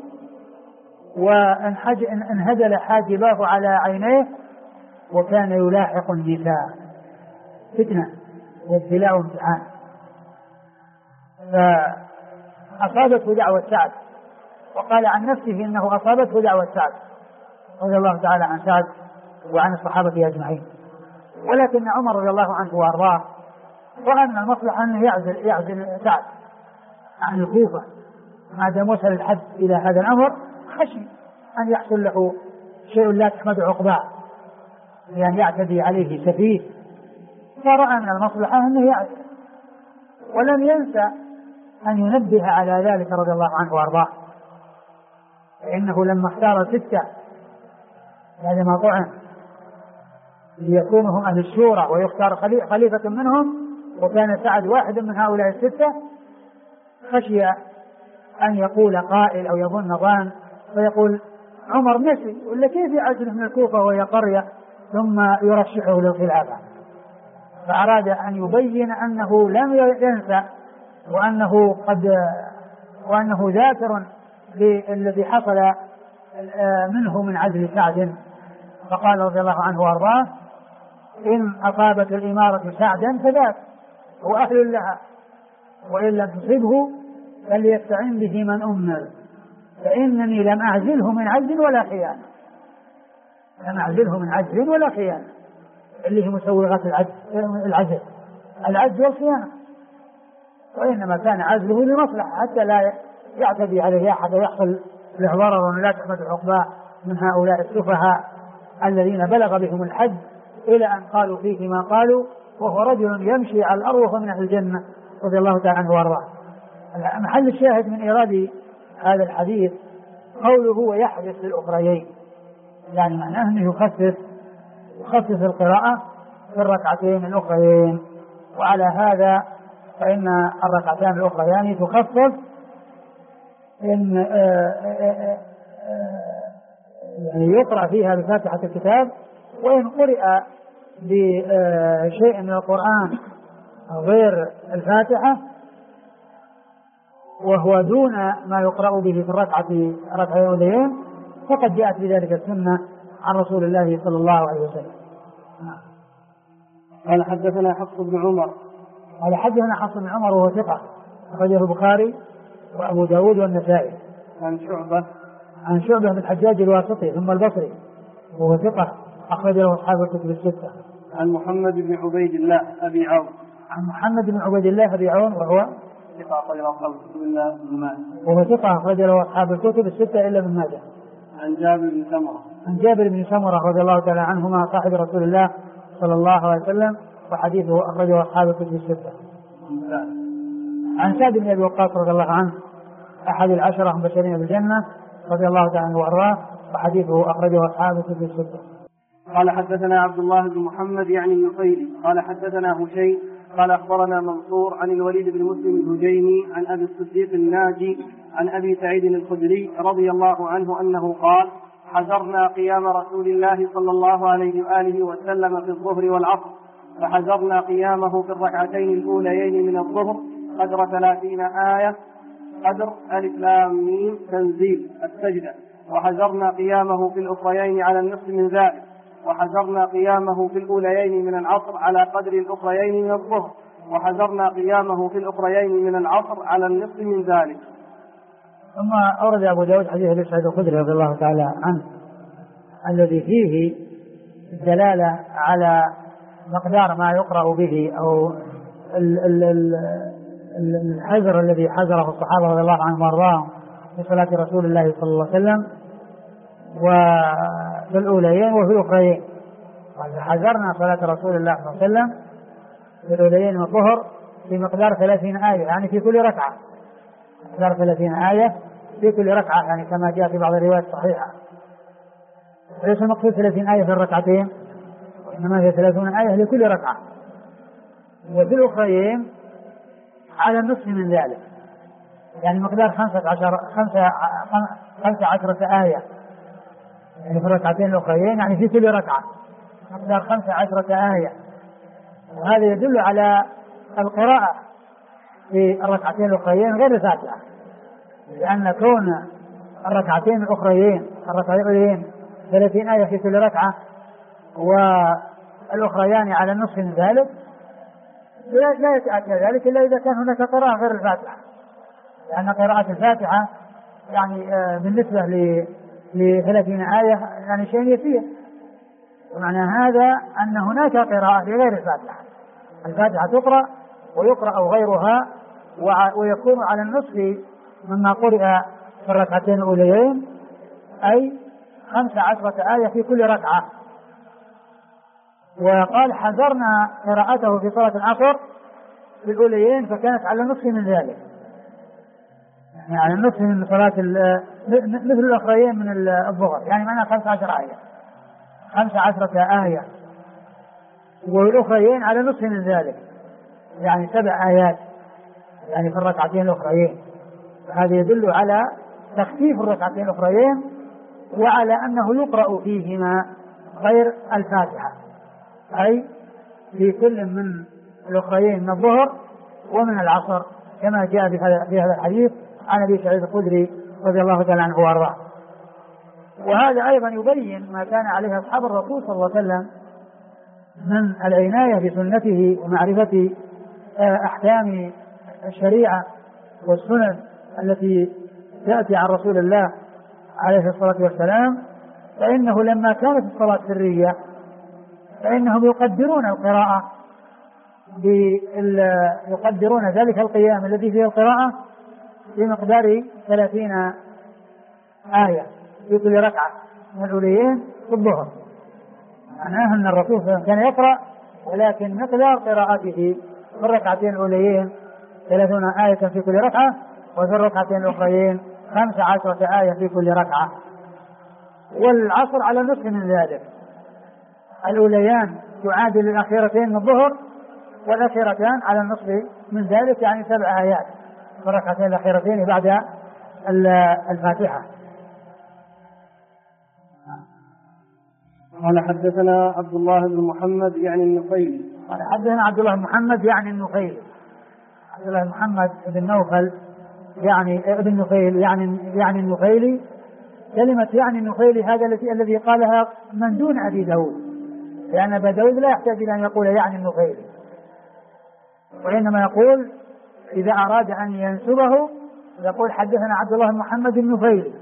[SPEAKER 1] وانهدل حاجباه على عينيه وكان يلاحق النساء، فتنة وابتلاء وامتحان. فأصابته دعوة سعد، وقال عن نفسه إنه أصابته دعوة سعد رضي الله تعالى عن سعد وعن الصحابة أجمعين. ولكن عمر رضي الله عنه وأرضاه رأى أن المصلحة أنه يعزل سعد عن الكوفة ما دام وصل الحد إلى هذا الأمر، خشي أن يحصل له شيء لا تحمد عقباه لأن يعتدي عليه سفيه، فرأى من المصلحة أنه يعزل، ولم ينسى أن ينبه على ذلك رضي الله عنه وأرضاه، فإنه لما اختار 6 بعدما طعن ليكونوا هم أهل الشورى ويختار خليفة منهم، وكان سعد واحد من هؤلاء 6، خشي أن يقول قائل أو يظن ظان فيقول عمر نسي ولا كيف يعزله من الكوفة وهي قرية ثم يرشحه للخلافة، فأراد أن يبين أنه لم ينسى وأنه ذاكر بالذي حصل منه من عزل سعد. فقال رضي الله عنه وارضاه إن أصابت الإمارة سعدا فذاك هو أهل لها، وإن لم تصبه فليستعن به من أمر، فإنني لم أعزله من عزل ولا خيانة، لم أعزله من عزل ولا خيانة اللي هي مسوغات العجز والخيانة، وإنما كان عزله لمصلحة حتى لا يعتدي عليه أحد ويحصل له ضرر ولا تحمد عقباه من هؤلاء السفهاء الذين بلغ بهم الحد إلى أن قالوا فيه ما قالوا، وهو رجل يمشي على الأرض وهو من أهل الجنة رضي الله تعالى عنه وارضاه. محل الشاهد من إيراد هذا الحديث قوله ويحدث للأخريين، يعني معناه أنه يخفف القراءة في الركعتين الأخريين، وعلى هذا فإن الركعتان الأخريان تخفف إن يعني يقرأ فيها بفاتحة الكتاب، وإن قرئ بشيء من القرآن غير الفاتحة وهو دون ما يقرأ به في الركعتين الأوليين فقد جاءت بذلك السنة عن رسول الله صلى الله عليه وسلم.
[SPEAKER 2] قال حدثنا حفص بن عمر
[SPEAKER 1] قال حدثنا حفص بن عمر وهو ثقة أخرجه البخاري وأبو داود والنسائي. عن شعبة بن الحجاج الواسطي ثم البصري وهو ثقة أخرج له أصحاب الكتب الستة.
[SPEAKER 2] عن محمد بن عبيد الله أبي عون.
[SPEAKER 1] عن محمد بن عبيد الله أبي عون وهو
[SPEAKER 2] ثقة أخرج له أصحاب الكتب إلا ابن ماجه.
[SPEAKER 1] وهو ثقة أخرج له أصحاب الكتب الستة إلا ابن ماجه.
[SPEAKER 2] عن جابر بن سمرة.
[SPEAKER 1] عن جابر بن سمرة رضي الله تعالى عنهما صاحب رسول الله صلى الله عليه وسلم وحديثه أخرجه أصحاب الكتب الستة. عن سعد بن أبي وقاص رضي الله عنه أحد العشرة المبشرين بالجنة رضي الله تعالى عنه وأرضاه وحديثه أخرجه أصحاب الكتب الستة.
[SPEAKER 2] قال حدثنا عبد الله بن محمد يعني النفيلي قال حدثنا هشيم قال أخبرنا منصور عن الوليد بن مسلم الهجيمي عن أبي الصديق الناجي عن أبي سعيد الخدري رضي الله عنه أنه قال حذرنا قيام رسول الله صلى الله عليه وآله وسلم في الظهر والعصر، فحذرنا قيامه في الركعتين الأوليين من الظهر قدر 30 آية قدر ألف لام ميم تنزيل السجدة، وحذرنا قيامه في الأخريين على النصف من ذلك، وحذرنا قيامه في الأوليين من العصر على قدر الأخريين من الظهر، وحذرنا قيامه في الأخريين من العصر على النصف من ذلك.
[SPEAKER 1] ثم أورد أبو داود حديث أبي سعيد الخدري رضي الله تعالى عنه الذي فيه الدلالة على مقدار ما يقرأ به أو الحذر الذي حذره الصحابة رضي الله عنهم وارضاهم في صلاة رسول الله صلى الله عليه وسلم وفي الأوليين وفي الأخريين. حذرنا صلاة رسول الله صلى الله عليه وسلم في الأوليين والظهر في مقدار 30 آية، يعني في كل ركعة مقدار 30 آية في كل ركعة، يعني كما جاء في بعض الروايات الصحيحة. ليس المقصود 30 آية في الركعتين، وإنما هي 30 آية لكل ركعة. وفي الأخريين على النصف من ذلك، يعني مقدار 15 آية يعني في الركعتين الأخريين يعني في كل ركعة مقدار 15 آية. وهذا يدل على القراءة في الركعتين الأخريين غير الفاتحة، لأن كون الركعتين الأخريين 30 آية في كل ركعة والأخريان على النصف من ذلك لا يتأتى ذلك إلا إذا كان هناك قراءة غير الفاتحة، لأن قراءة الفاتحة يعني بالنسبة ل 30 آية يعني شيء يسير. ومعنى هذا أن هناك قراءة في غير الفاتحة، الفاتحة تقرأ ويقرأ غيرها ويكون على النصف مما قرأ في الركعتين الأوليين، أي 15 آية في كل ركعة. وقال حذرنا قراءته في صلاة العصر في الأوليين فكانت على النصف من ذلك، يعني على النصف من صلاة مثل الأخرين من الظهر، يعني معنى 15 آية 15 آية، والأخرين على نصف من ذلك يعني 7 آيات يعني في الركعتين الأخرين. هذا يدل على تخفيف الركعتين الأخرين وعلى أنه يقرأ فيهما غير الفاتحة، أي في كل من الأخرين من الظهر ومن العصر، كما جاء في هذا الحديث عن أبي سعيد الخدري رضي الله تعالى عنه وأرضاه. وهذا أيضا يبين ما كان عليه أصحاب الرسول صلى الله عليه وسلم من العناية بسنته ومعرفة أحكام الشريعة والسنن التي تأتي عن رسول الله عليه الصلاة والسلام. فإنه لما كانت الصلاة سرية فإنهم يقدرون القراءة يقدرون ذلك القيام الذي فيه القراءة بمقدار 30 آية في كل ركعة من الأوليين في الظهر. معناه أن الرسول كان يقرأ ولكن مقدار قراءته في الركعتين الأوليين 30 آية في كل ركعة، وفي الركعتين الأخرين 15 آية في كل ركعة. والعصر على نصف من ذلك، الأوليان تعادل الأخيرتين من الظهر والأخيرتان على النصف من ذلك، يعني 7 آيات في الركعتين الأخيرتين بعد الفاتحة.
[SPEAKER 2] قال حدثنا عبد الله بن محمد يعني النفيلي.
[SPEAKER 1] قال حدثنا عبد الله بن محمد يعني النفيلي، عبد الله بن محمد بن نوفل يعني ابن نفيل يعني النفيلي. كلمة يعني النفيلي هذا الذي قالها من دون أبي داود، لأن أبا داود لا يحتاج إلى أن يقول يعني النفيلي، وإنما يقول إذا أراد أن ينسبه يقول حدثنا عبد الله بن محمد النفيلي،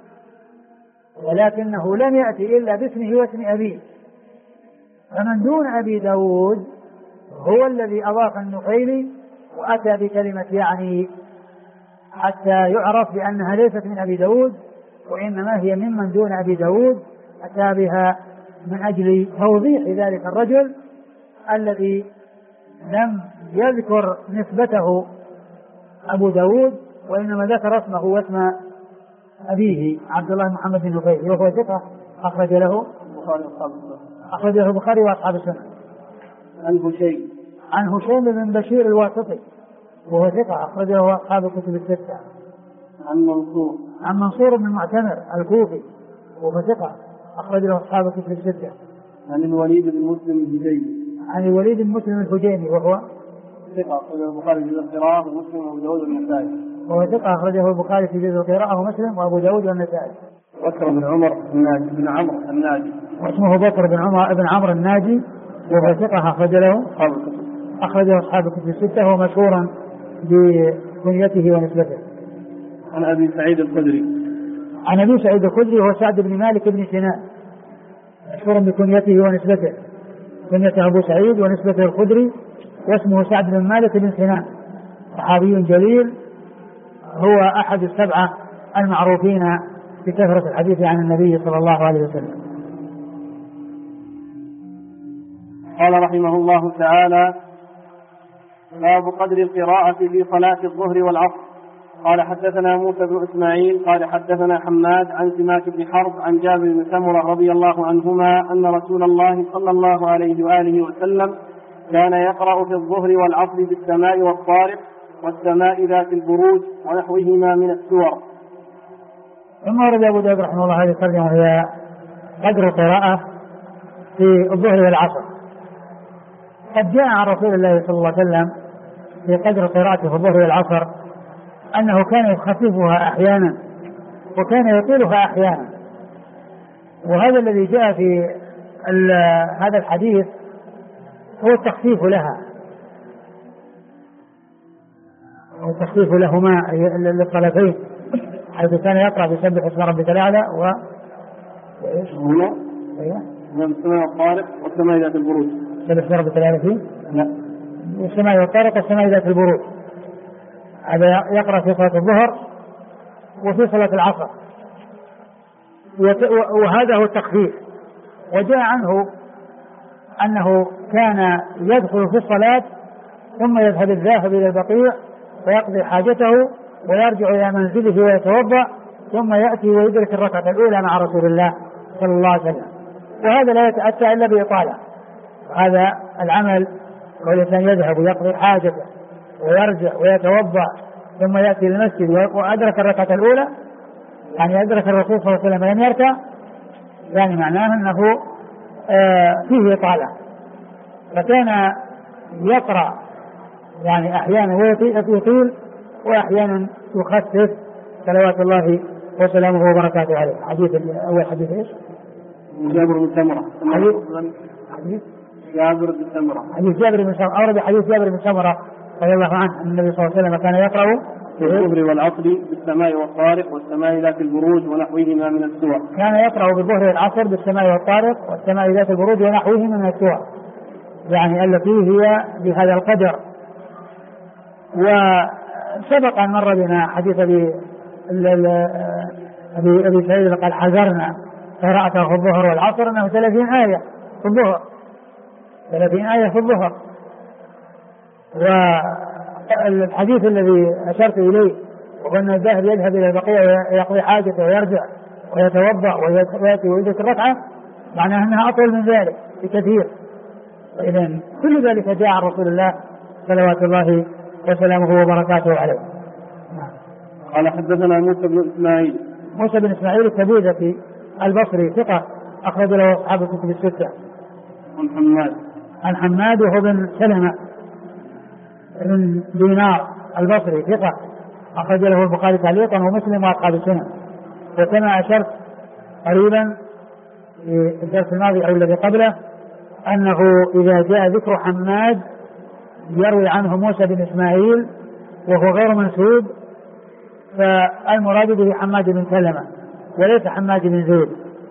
[SPEAKER 1] ولكنه لم يأتي إلا باسمه واسم أبيه. فمن دون أبي داود هو الذي أضاف النفيلي وأتى بكلمة يعني حتى يعرف بأنها ليست من أبي داود وإنما هي ممن دون أبي داود، أتى بها من أجل توضيح ذلك الرجل الذي لم يذكر نسبته أبو داود وإنما ذكر اسمه واسم أبيه عبد الله محمد بن نفيل، وهو ثقة أخرج له البخاري وأصحاب السنة. عن هشيم بن بشير الواسطي وهو ثقة أخرج له أصحاب الكتب الستة. عن منصور بن المعتمر الكوفي وهو ثقة أخرج له أصحاب الكتب الستة.
[SPEAKER 2] عن الوليد بن مسلم الهجيمي.
[SPEAKER 1] عن الوليد بن مسلم الهجيمي وهو
[SPEAKER 2] ثقة أخرجه البخاري في جزء القراءة ومسلم وأبو داود والنسائي.
[SPEAKER 1] وهو ثقة أخرجه البخاري في جزء القراءة ومسلم وأبو داود والنسائي.
[SPEAKER 2] بكر بن عمر بن عمرو الناجي.
[SPEAKER 1] واسمه بكر بن عمرو الناجي وهو ثقة أخرجه أصحاب الكتب الستة، وهو مشهورا بكنيته ونسبته.
[SPEAKER 2] عن أبي سعيد الخدري.
[SPEAKER 1] عن أبي سعيد الخدري وهو سعد بن مالك بن سنان، مشهورا بكنيته ونسبته، كنيته أبو سعيد ونسبته الخدري، واسمه سعد بن مالك بن سنان، صحابي جليل، هو أحد السبعة المعروفين بكثرة الحديث عن النبي صلى الله عليه وسلم.
[SPEAKER 2] قال رحمه الله تعالى: باب قدر القراءة في صلاة الظهر والعصر. قال حدثنا موسى بن إسماعيل قال حدثنا حماد عن سماك بن حرب عن جابر بن سمرة رضي الله عنهما أن رسول الله صلى الله عليه وآله وسلم كان يقرأ في الظهر والعصر بالسماء والطارق والسماء ذات البروج ونحوهما من السور.
[SPEAKER 1] ثم ورد أبو داود رحمه الله هذه الترجمة وهي قدر القراءة في الظهر والعصر. قد جاء عن رسول الله صلى الله عليه وسلم في قدر قراءته في الظهر والعصر أنه كان يخففها أحيانا وكان يطيلها أحيانا، وهذا الذي جاء في هذا الحديث هو التخفيف لها، والتخفيف لهما للصلاتين، حيث كان يقرأ بسبح اسم ربك الأعلى
[SPEAKER 2] هنا السماء والطارق والسماء ذات البروج.
[SPEAKER 1] سبح اسم ربك الأعلى فيه؟ لا، السماء والطارق والسماء ذات البروج، هذا يقرأ في صلاة الظهر وفي صلاة العصر، وهذا هو التخفيف. وجاء عنه أنه كان يدخل في الصلاة ثم يذهب الذاهب إلى البقيع ويقضي حاجته ويرجع إلى منزله ويتوضأ ثم يأتي ويدرك الركعة الأولى مع رسول الله صلى الله عليه وسلم، وهذا لا يتأتى إلا بإطالة. هذا العمل والإنسان يذهب ويقضي حاجته ويرجع ويتوضأ ثم يأتي للمسجد وأدرك الركعة الأولى، يعني أدرك الرسول صلى الله عليه وسلم لم يركع، يعني معناه أنه فيه إطالة. فكان يقرأ يعني أحيانا ويطيل وأحيانا يخفف صلوات الله وسلامه وبركاته عليه. حديث أول حديث إيش؟
[SPEAKER 2] جابر بن سمرة.
[SPEAKER 1] حديث
[SPEAKER 2] جابر بن سمرة.
[SPEAKER 1] حديث جابر بن سمرة. أورد حديث جابر بن سمرة رضي الله عنه أن النبي صلى الله عليه وسلم كان يقرأ
[SPEAKER 2] في الظهر والعصر بالسماء والطارق والسماء ذات البروج ونحوهما من السور.
[SPEAKER 1] كان يقرأ بالظهر والعصر بالسماء والطارق والسماء ذات البروج ونحوهما من السور، يعني التي هي بهذا القدر. وسبق أن مر بنا حديث أبي سعيد قال حذرنا قراءته في الظهر والعصر أنه 30 آية في الظهر، 30 آية في الظهر. والحديث الذي أشرت إليه وأن الذاهب يذهب إلى البقيع ويقضي حاجته ويرجع ويتوضأ ويأتي ويدرك الركعة معناه أنها أطول من ذلك بكثير. إذن كل ذلك جاء عن رسول الله صلوات الله وسلامه وبركاته عليه.
[SPEAKER 2] قال حدثنا موسى بن إسماعيل.
[SPEAKER 1] موسى بن إسماعيل التبوذكي البصري ثقة أخرج له أصحاب الكتب الستة. عن حماد وهو بن سلمة بن دينار البصري ثقة أخرج له البخاري تعليقا ومسلم وأصحاب السنن. وكما أشرت قريبا في الدرس الماضي أو الذي قبله أنه إذا جاء ذكر حماد يروي عنه موسى بن إسماعيل وهو غير منسوب فالمراد به حماد بن سلمة وليس حماد بن زيد.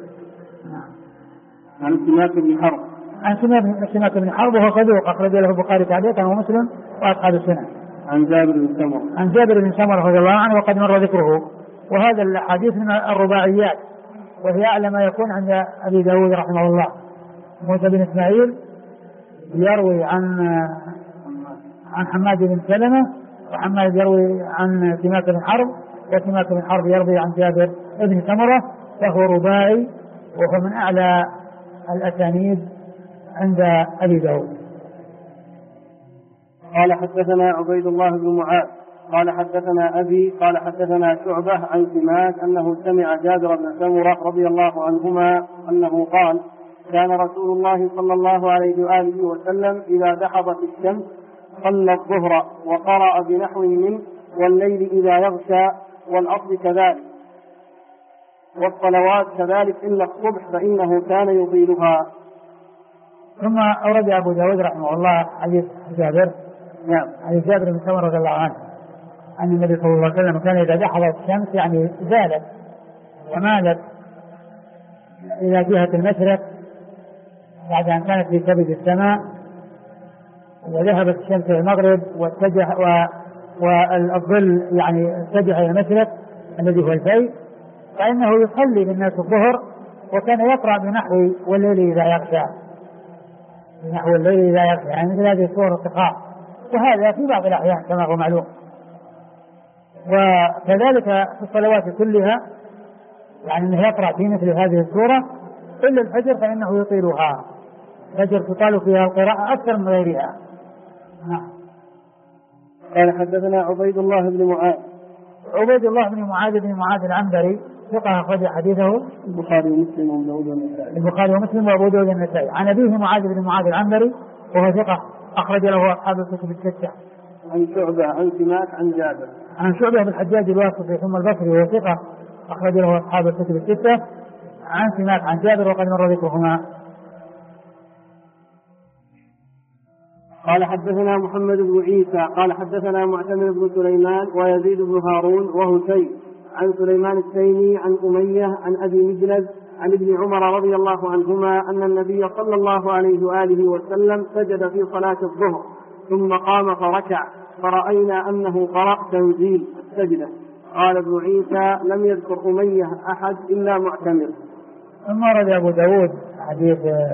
[SPEAKER 2] عن سماك بن حرب.
[SPEAKER 1] عن سماك بن حرب وهو صدوق أخرج له البخاري تعليقا ومسلم وأصحاب السنن.
[SPEAKER 2] عن جابر بن سمرة.
[SPEAKER 1] عن جابر بن سمرة رضي الله عنه وقد مر ذكره. وهذا الحديث من الرباعيات وهي أعلى ما يكون عند أبي داود رحمه الله. موسى بن إسماعيل يروي عن حماد بن سلمة، وحماد يروي عن سماك بن حرب، وسماك بن حرب يروي عن جابر بن سمرة، فهو رباعي وهو من أعلى الأسانيد عند أبي داود.
[SPEAKER 2] قال حدثنا عبيد الله بن معاذ قال حدثنا أبي قال حدثنا شعبة عن سماك أنه سمع جابر بن سمرة رضي الله عنهما أنه قال كان رسول الله صلى الله عليه وآله وسلم إذا دحضت الشمس صلى الظهر وقرأ بنحو منه والليل إذا يغشى والعصر كذلك والصلوات كذلك إلا الصبح فإنه كان يطيلها.
[SPEAKER 1] ثم أورد أبو داود رحمه الله حديث جابر.
[SPEAKER 2] نعم.
[SPEAKER 1] حديث جابر بن سمرة رضي الله عنه أن النبي صلى الله عليه وسلم كان إذا دحضت الشمس يعني زالت ومالت إلى جهة المشرق بعد أن كانت في كبد السماء وذهبت الشمس إلى المغرب واتجه والظل يعني اتجه إلى المشرق الذي هو الفيء، فإنه يصلي بالناس الظهر وكان يقرأ بنحو والليل إذا يغشى، بنحو الليل إذا يغشى، يعني مثل هذه السور الرقاق، وهذا في بعض الأحيان كما هو معلوم. وكذلك في الصلوات كلها يعني أنه يقرأ في مثل هذه السورة إلا الفجر فإنه يطيلها، الفجر تطال فيها القراءة أكثر من غيرها.
[SPEAKER 2] قال حدثنا عبيد الله بن معاذ.
[SPEAKER 1] عبيد الله بن معاذ العنبري ثقة أخرج حديثه
[SPEAKER 2] البخاري ومسلم وأبو داود والنسائي.
[SPEAKER 1] البخاري ومسلم وأبو داود والنسائي. عن أبيه معاذ بن معاذ العنبري وهو ثقة أخرج له أصحاب الكتب الستة.
[SPEAKER 2] عن شعبة عن سماك عن جابر.
[SPEAKER 1] عن شعبة بن الحجاج الواسطي ثم البصري وهو ثقة أخرج له أصحاب الكتب الستة. عن سماك عن جابر وقد مر ذكرهما.
[SPEAKER 2] قال حدثنا محمد بن عيسى قال حدثنا معتمر بن سليمان ويزيد بن هارون وهشيم عن سليمان التيمي عن أمية عن أبي مجلد عن ابن عمر رضي الله عنهما أن النبي صلى الله عليه وآله وسلم سجد في صلاة الظهر ثم قام فركع فرأينا أنه قرأ تنزيل السجدة. قال ابن عيسى لم يذكر أمية أحد إلا معتمر.
[SPEAKER 1] ثم ورد أبو داود حديث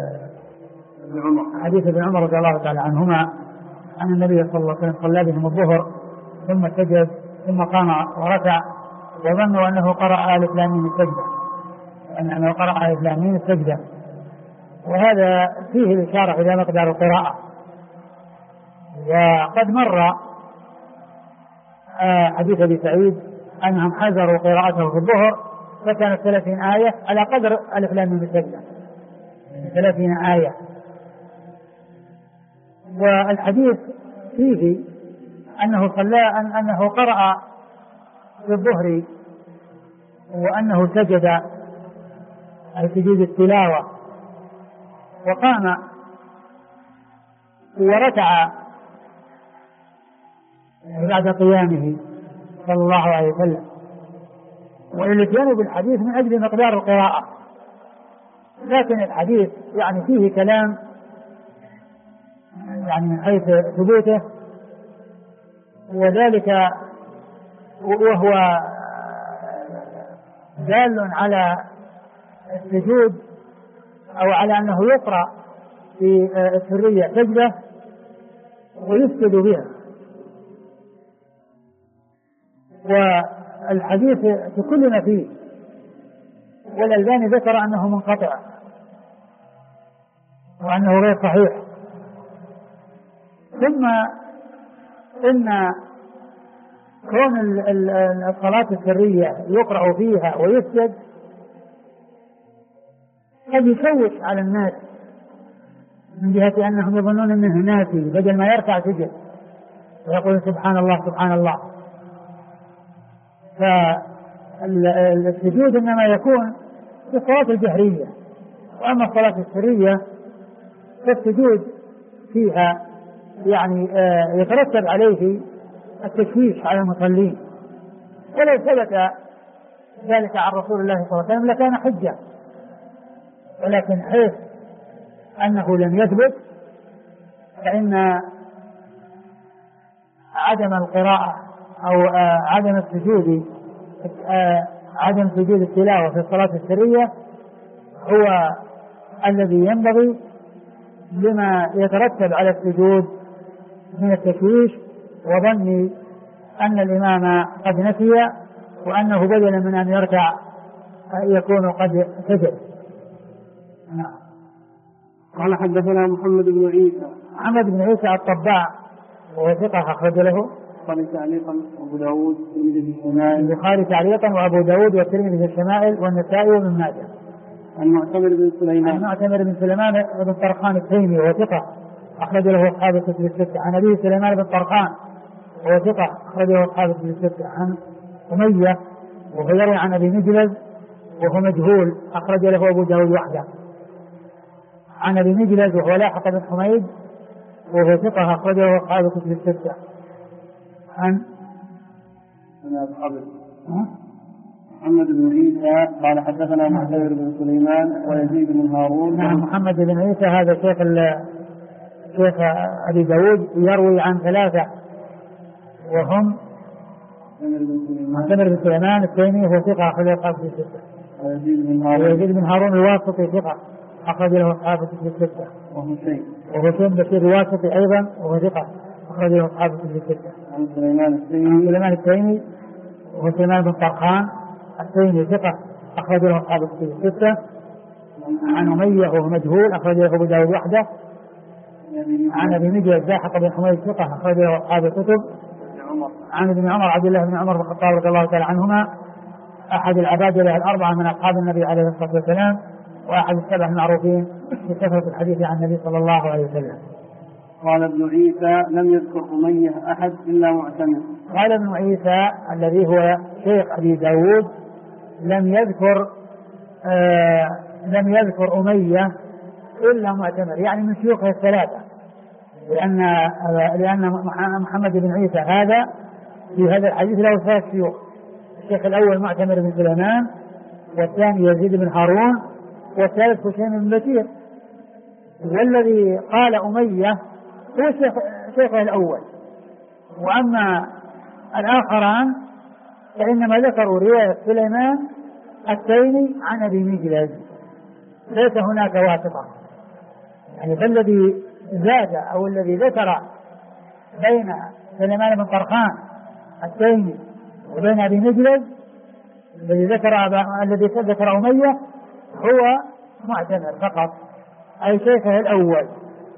[SPEAKER 1] ابن عمر رضي الله تعالى عنهما أن النبي صلى الله عليه وسلم صلى بهم الظهر ثم سجد ثم قام وركع وظنوا أنه قرأ ألف لام ميم السجدة، أنه قرأ ألف لام ميم السجدة، وهذا فيه الإشارة إلى مقدار القراءة. وقد مر حديث أبي سعيد أنهم حذروا قراءته في الظهر فكانت 30 آية على قدر ألف لام ميم السجدة، 30 آية. والحديث فيه أنه قرأ في الظهر وأنه سجد أي سجود التلاوة وقام وركع بعد قيامه صلى الله عليه وسلم، والاتيان بالحديث من أجل مقدار القراءة. لكن الحديث يعني فيه كلام يعني من حيث ثبوته، وذلك وهو دال على السجود أو على أنه يقرأ في السرية سجدة ويسجد بها. والحديث تكلنا فيه، والألباني ذكر أنه منقطع وأنه غير صحيح. ثم إن كون الصلاة السرية يقرأ فيها ويسجد قد يشوش على الناس من جهة أنهم يظنون أنه ناسي، بدل ما يرفع سجد ويقول سبحان الله سبحان الله. فالسجود إنما يكون في الصلاة الجهرية، وأما الصلاة السرية فالسجود فيها يعني يترتب عليه التشويش على المصلين، ولو ثبت ذلك عن رسول الله صلى الله عليه وسلم لكان حجة، ولكن حيث أنه لم يثبت فإن عدم القراءة أو عدم السجود عدم سجود التلاوة في الصلاة السرية هو الذي ينبغي لما يترتب على السجود من التشويش وظن أن الإمام قد نسي وأنه بدلا من أن يركع يكون قد سجد.
[SPEAKER 2] قال حدثنا محمد بن عيسى.
[SPEAKER 1] محمد بن عيسى الطباع وهو ثقة أخرج له
[SPEAKER 2] البخاري تعليقا وأبو داود والترمذي في الشمائل.
[SPEAKER 1] البخاري تعليقا وأبو داود والترمذي في الشمائل والنسائي وابن ماجه.
[SPEAKER 2] عن معتمر بن سليمان.
[SPEAKER 1] عن معتمر بن سليمان بن طرخان التيمي وهو ثقة أخرج له أصحاب الكتب الستة. عن أبي سليمان بن طرخان وهو ثقة أخرج له أصحاب الكتب الستة. عن أمية وهو يروي عن أبي مجلد وهو مجهول أخرج له أبو داود وحده. عن أبي مجلد وهو لاحق بن حميد وهو ثقة أخرج له أصحاب الكتب الستة. عن
[SPEAKER 2] محمد بن عيسى قال حدثنا معتمر بن سليمان ويزيد بن هارون.
[SPEAKER 1] نعم محمد بن عيسى هذا شيخ أبي داود يروي عن ثلاثة وهم معتمر بن سليمان التيمي وهو ثقة أخرج له أصحاب الكتب الستة. ويزيد بن هارون الواسطي ثقة أخرج له أصحاب الكتب الستة. وهشيم بشير الواسطي أيضا وهو ثقة أخرج له أصحاب الكتب الستة.
[SPEAKER 2] عن سليمان
[SPEAKER 1] التيمي وهو سليمان بن طرخان التيمي ثقة أخرج له أصحاب الكتب الستة. عن أمية وهو مجهول أخرج له أبو داود وحده. عن أبي مجلد لاحق بن حميد ثقة أخرج له أصحاب الكتب. عن ابن عمر عبد الله بن عمر بن الخطاب رضي الله تعالى عنهما أحد العبادلة الأربعة من أصحاب النبي عليه الصلاة والسلام، وأحد السبع المعروفين بكثرة الحديث عن النبي صلى الله عليه وسلم.
[SPEAKER 2] قال ابن عيسى لم يذكر أمية أحد إلا معتمر.
[SPEAKER 1] قال ابن عيسى الذي هو شيخ أبي داود لم يذكر أمية إلا معتمر، يعني من شيوخه الثلاثة، لأن محمد بن عيسى هذا في هذا الحديث له ثلاث شيوخ. الشيخ الأول معتمر بن سليمان، والثاني يزيد بن هارون، والثالث هشام بن بشير. والذي قال أمية هو شيخه الأول، وأما الآخران فإنما ذكروا رواية سليمان التيمي عن أبي مجلد، ليس هناك واسطة. يعني فالذي زاد أو الذي ذكر بين سليمان بن طرخان التيمي وبين أبي مجلد الذي ذكر أمية هو معتمر فقط، أي شيخه الأول.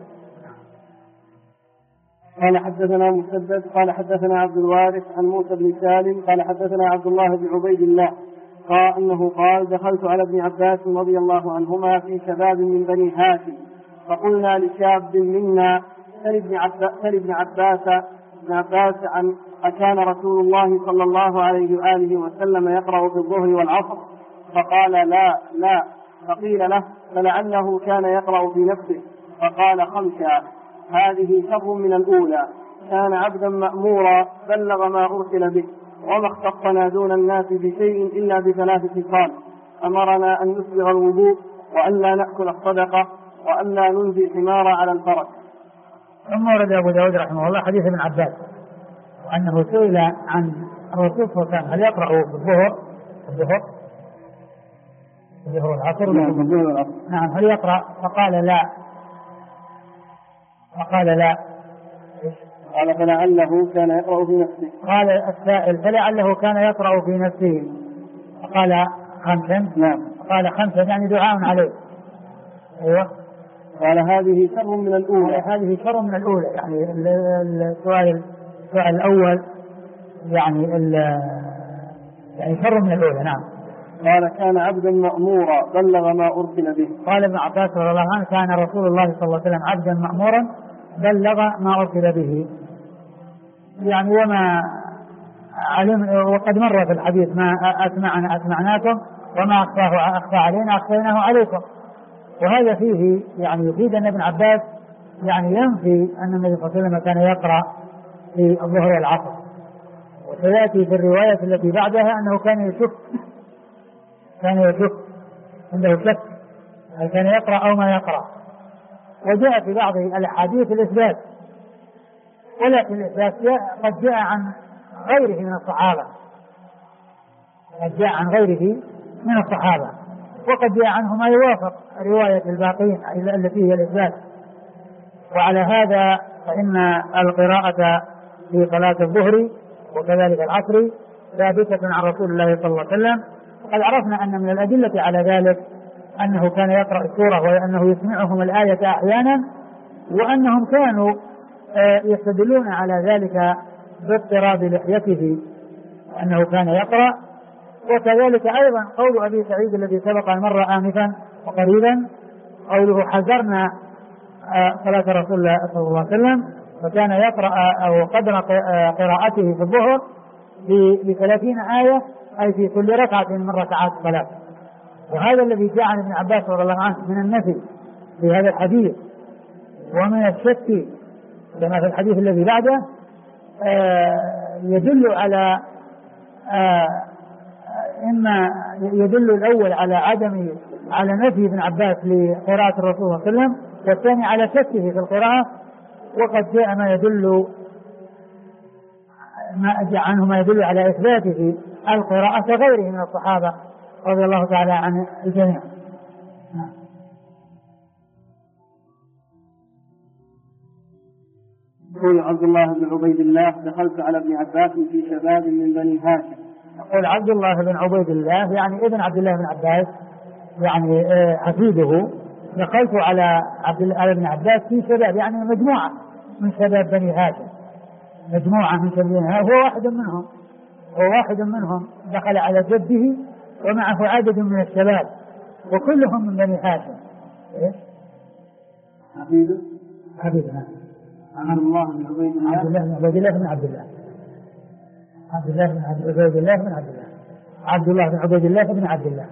[SPEAKER 2] قال حدثنا مسدد قال حدثنا عبد الوارث عن موسى بن سالم قال حدثنا عبد الله بن عبيد الله قال أنه قال دخلت على ابن عباس رضي الله عنهما في شباب من بني هاشم، فقلنا لشاب منا سل ابن عباس عن أكان رسول الله صلى الله عليه وآله وسلم يقرأ في الظهر والعصر؟ فقال لا. فقيل له فلعله كان يقرأ في نفسه، فقال خمسة، هذه شر من الأولى، كان عبدا مأمورا بلغ ما أرسل به، وما اختصنا دون الناس بشيء إلا بثلاث خصال: أمرنا أن نسبغ الوضوء، وأن لا نأكل الصدقة، وأن لا ننزي الحمار على الفرج.
[SPEAKER 1] ثم ورد أبو داود رحمه الله حديث ابن عباس أنه سئل عن الرسول صلى الله عليه وسلم هل يقرأ في الظهر والعصر؟ نعم، هل يقرأ؟ فقال لا.
[SPEAKER 2] قال فلعله كان يقرأ في نفسه.
[SPEAKER 1] قال السائل فلعله كان يقرأ في نفسه، فقال خمسا.
[SPEAKER 2] نعم.
[SPEAKER 1] قال خمسا يعني دعاء عليه. أيوة.
[SPEAKER 2] قال هذه شر من الأولى.
[SPEAKER 1] يعني السؤال الأول يعني شر من الأولى. نعم.
[SPEAKER 2] قال كان عبدا مأمورا بلغ ما أرسل به.
[SPEAKER 1] قال ابن عباس رضي الله عنه كان رسول الله صلى الله عليه وسلم عبدا مأمورا بلغ ما أرسل به، يعني وما علم، وقد مر في الحديث ما أسمعناكم وما أخفى علينا أخفيناه عليكم. وهذا فيه يعني يفيد أن ابن عباس يعني ينفي أن النبي صلى الله عليه وسلم كان يقرأ في الظهر والعصر. وسيأتي في الرواية التي بعدها أنه كان يشك عنده شك هل كان يقرأ أو ما يقرأ. وجاء في بعض الأحاديث الإثبات، ولكن الإثبات قد جاء عن غيره من الصحابة، وقد جاء عنه ما يوافق رواية الباقين التي هي الإثبات. وعلى هذا فإن القراءة في صلاة الظهر وكذلك العصر ثابتة عن رسول الله صلى الله عليه وسلم. وقد عرفنا أن من الأدلة على ذلك أنه كان يقرأ السورة وأنه يسمعهم الآية أحيانا، وأنهم كانوا يستدلون على ذلك باضطراب لحيته أنه كان يقرأ. وكذلك أيضا قول أبي سعيد الذي سبق المرة آنفا وقريبا، قوله حذرنا صلاة رسول الله صلى الله عليه وسلم، فكان يقرأ أو قدر قراءته في الظهر ب30 آية، أي في كل ركعة من ركعات الصلاة. وهذا الذي جاء عن ابن عباس رضي الله عنه من النفي في هذا الحديث ومن الشك كما في الحديث الذي بعده يدل على إما يدل الأول على نفي ابن عباس لقراءة الرسول صلى الله عليه وسلم، والثاني على شكه في القراءة. وقد جاء ما جاء عنه ما يدل على إثباته القراءة كغيره من الصحابة رضي الله تعالى عن الجميع.
[SPEAKER 2] يقول عبد الله بن عبيد الله دخلت على ابن عباس في شباب من بني هاشم.
[SPEAKER 1] يقول عبد الله بن عبيد الله يعني ابن عبد الله بن عباس يعني حفيده، دخلت على ابن عباس في شباب يعني مجموعة من شباب بني هاشم، هو واحد منهم وواحد منهم دخل على جده ومعه عدد من الشباب وكلهم من بني هاشم. إيه؟ حبيبه
[SPEAKER 2] عبد الله بن عبيد الله
[SPEAKER 1] بن عبيد الله بن عبد الله عبد الله بن عبيد الله بن عبد الله عبد الله بن عبيد الله بن عبد الله.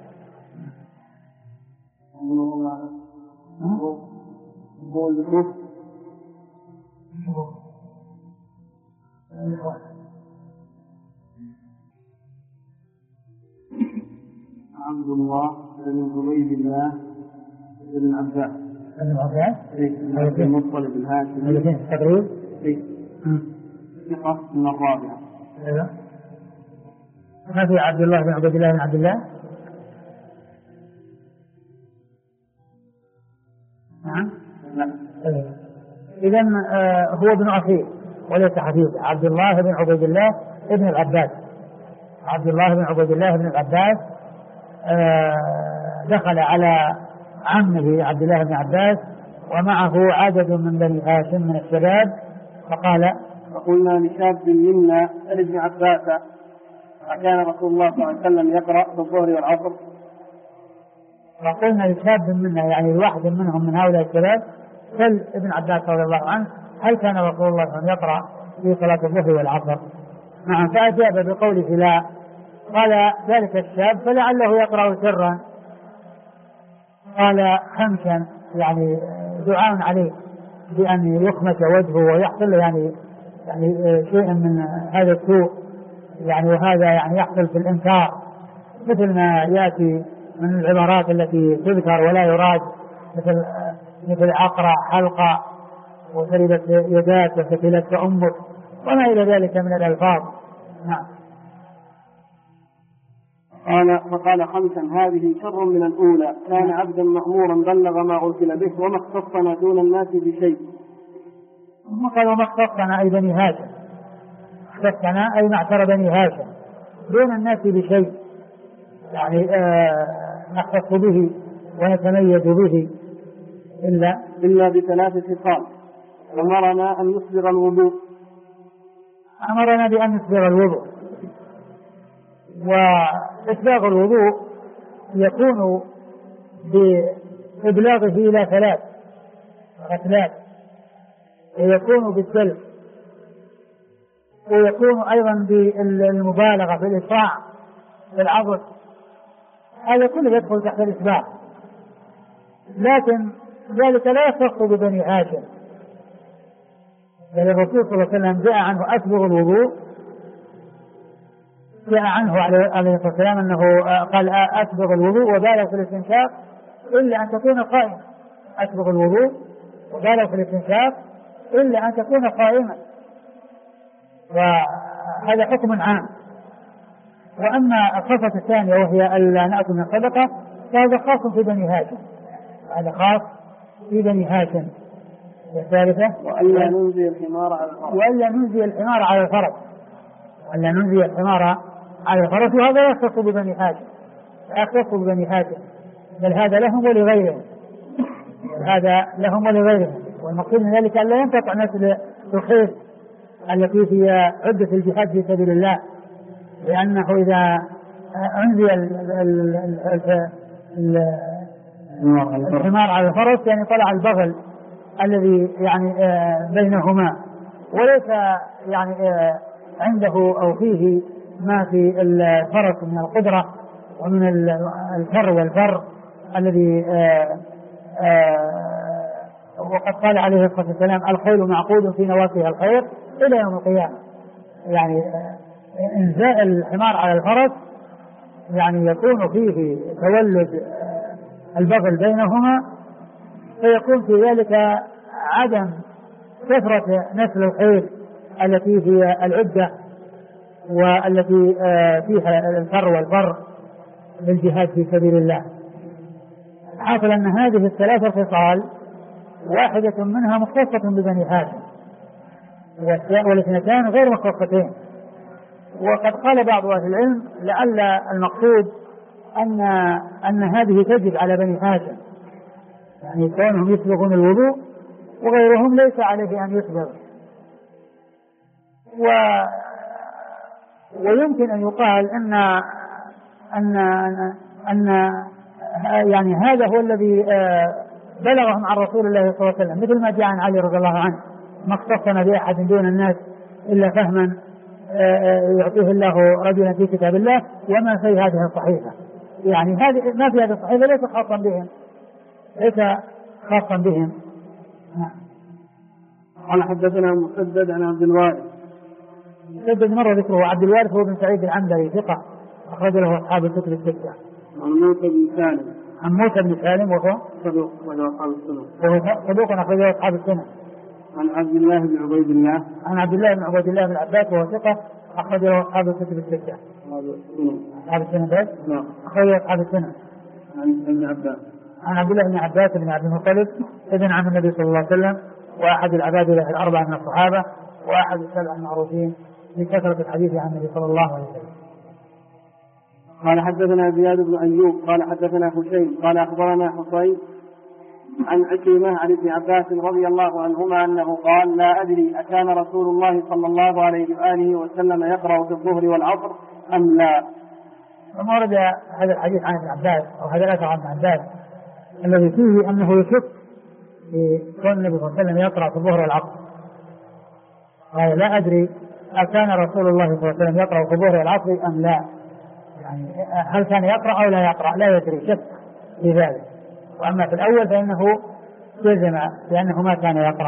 [SPEAKER 2] عبد الله بن عبيد الله بن عباس
[SPEAKER 1] بن عباس
[SPEAKER 2] بن المطلب الهاشمي
[SPEAKER 1] تقريب
[SPEAKER 2] ثقة من الرابعة.
[SPEAKER 1] ما في عبد الله بن عبيد الله بن عبد الله؟ نعم. إذن هو ابن أخيه وليس حفيظه. عبد الله بن عبيد الله ابن العباس. عبد الله بن عبيد الله بن العباس دخل على عمه عبد الله بن عباس ومعه عدد من بني هاشم من الشباب
[SPEAKER 2] فقلنا لشاب منا سل ابن عباس أكان رسول الله صلى الله عليه وسلم يقرأ في الظهر والعصر؟
[SPEAKER 1] فقلنا لشاب منا يعني الواحد منهم من هؤلاء الشباب سل ابن عباس رضي الله عنه هل كان رسول الله صلى الله عليه وسلم يقرأ في صلاة الظهر والعصر؟ نعم. فأجاب بقوله لا. قال ذلك الشاب فلعله يقرأ سرا. قال خمسا يعني دعاء عليه بأن يخمس وجهه ويحصل يعني شيء من هذا السوء يعني وهذا يعني يحصل في الإنكار مثل ما يأتي من العبارات التي تذكر ولا يراد مثل أقرأ حلقة وسربت يداك وسكلت أمك وما إلى ذلك من الألفاظ. نعم.
[SPEAKER 2] فقال خمسا هذه شر من الأولى كان عبدا مأمورا بلغ ما أرسل به وما اختصنا دون الناس بشيء.
[SPEAKER 1] قال وما اختصنا أي بني هاشم. اختصنا أي معشر بني هاشم دون الناس بشيء يعني نختص به ونتميز به
[SPEAKER 2] إلا بثلاث خصال. أمرنا أن نسبغ الوضوء.
[SPEAKER 1] أمرنا بأن نسبغ الوضوء. وإسباغ الوضوء يكون بإبلاغه إلى 3 غسلات ويكون بالدلك ويكون أيضا بالمبالغة في الإسراع في العضل. هذا كله يدخل تحت الإسباغ لكن ذلك لا يختص ببني هاشم. بل الرسول صلى الله عليه وسلم جاء عنه أسبغ الوضوء جاء عنه عليه الصلاة والسلام أنه قال أسبغ الوضوء وبالغ في الاستنشاق إلا أن تكون قائما. أسبغ الوضوء وبالغ في الاستنشاق إلا أن تكون قائما. وهذا حكم عام. وأما الصفة الثانية وهي ألا نأكل من الصدقة فهذا خاص في بني هاشم. هذا خاص في بني هاشم. الثالثة
[SPEAKER 2] وألا ننزي الحمار على الفرس.
[SPEAKER 1] وألا ننزي الحمار على الفرس. وألا ننزي الحمار على الفرس. وهذا يختص ببني هاشم. يختص ببني هاشم بل هذا لهم ولغيرهم. هذا لهم ولغيرهم. والمقصود من ذلك أن لا ينقطع نسل الخيل التي هي عدة الجهاد في سبيل الله. لأنه إذا أنزي الحمار على الفرس يعني طلع البغل الذي يعني بينهما وليس يعني عنده أو فيه ما في الفرس من القدرة ومن الفر والفر الذي وقد قال عليه الصلاة والسلام الخيل معقود في نواصيها الخير إلى يوم القيامة. يعني إنزاء الحمار على الفرس يعني يكون فيه تولد البغل بينهما فيكون في ذلك عدم كثرة نسل الخيل التي هي العدة والتي فيها الفر والفر للجهاد في سبيل الله. حاصل أن هذه 3 خصال واحدة منها مختصة ببني هاشم والاثنتان غير مختصتين. وقد قال بعض أهل العلم لعل المقصود أن هذه تجب على بني هاشم يعني كونهم يسبغون الوضوء وغيرهم ليس عليه أن يسبغ. ويمكن أن يقال أن أن يعني هذا هو الذي بلغهم عن رسول الله صلى الله عليه وسلم، مثل ما جاء عن علي رضي الله عنه: ما اختصنا بأحد دون الناس إلا فهما يعطيه الله رجلا في كتاب الله وما في هذه الصحيفة. يعني هذه ما في هذه الصحيفة ليس خاصا بهم، ليس خاصا بهم.
[SPEAKER 2] قال حدثنا مسدد عن عبد الوارث.
[SPEAKER 1] مسدد مر ذكره. عبد الوارث هو بن سعيد العنبري ثقة أخرج له أصحاب الكتب الستة.
[SPEAKER 2] عن موسى بن سالم.
[SPEAKER 1] عن موسى بن سالم وهو
[SPEAKER 2] صدوق أصحاب السنن.
[SPEAKER 1] وهو صدوق أخرج له أصحاب السنن.
[SPEAKER 2] عن عبد الله بن عبيد الله.
[SPEAKER 1] عن عبد الله بن عبيد الله بن عباس وهو ثقة أخرج له أصحاب الكتب الستة. أصحاب السنن بس؟
[SPEAKER 2] نعم.
[SPEAKER 1] أخرج له أصحاب السنن.
[SPEAKER 2] عن ابن عباس.
[SPEAKER 1] عن عبد الله بن عباس بن عبد المطلب ابن عم النبي صلى الله عليه وسلم، وأحد العبادلة الأربعة من الصحابة، وأحد السبع المعروفين بكثرة الحديث عن النبي صلى الله عليه وسلم.
[SPEAKER 2] قال حدثنا زياد بن أيوب قال حدثنا هشيم قال أخبرنا حصين عن عكرمة عن ابن عباس رضي الله عنهما أنه قال: لا أدري أكان رسول الله صلى الله عليه وآله وسلم يقرأ في الظهر والعصر أم لا.
[SPEAKER 1] وما ورد هذا الحديث عن ابن عباس أو هذا الأثر عن ابن عباس الذي فيه أنه يشك في كون النبي صلى الله عليه وسلم يقرأ في الظهر والعصر. قال: لا أدري أكان رسول الله صلى الله عليه وسلم يقرأ في الظهر والعصر أم لا، يعني هل كان يقرأ أو لا يقرأ، لا يدري، شك في ذلك. وأما في الأول فإنه جزم لأنه ما كان يقرأ.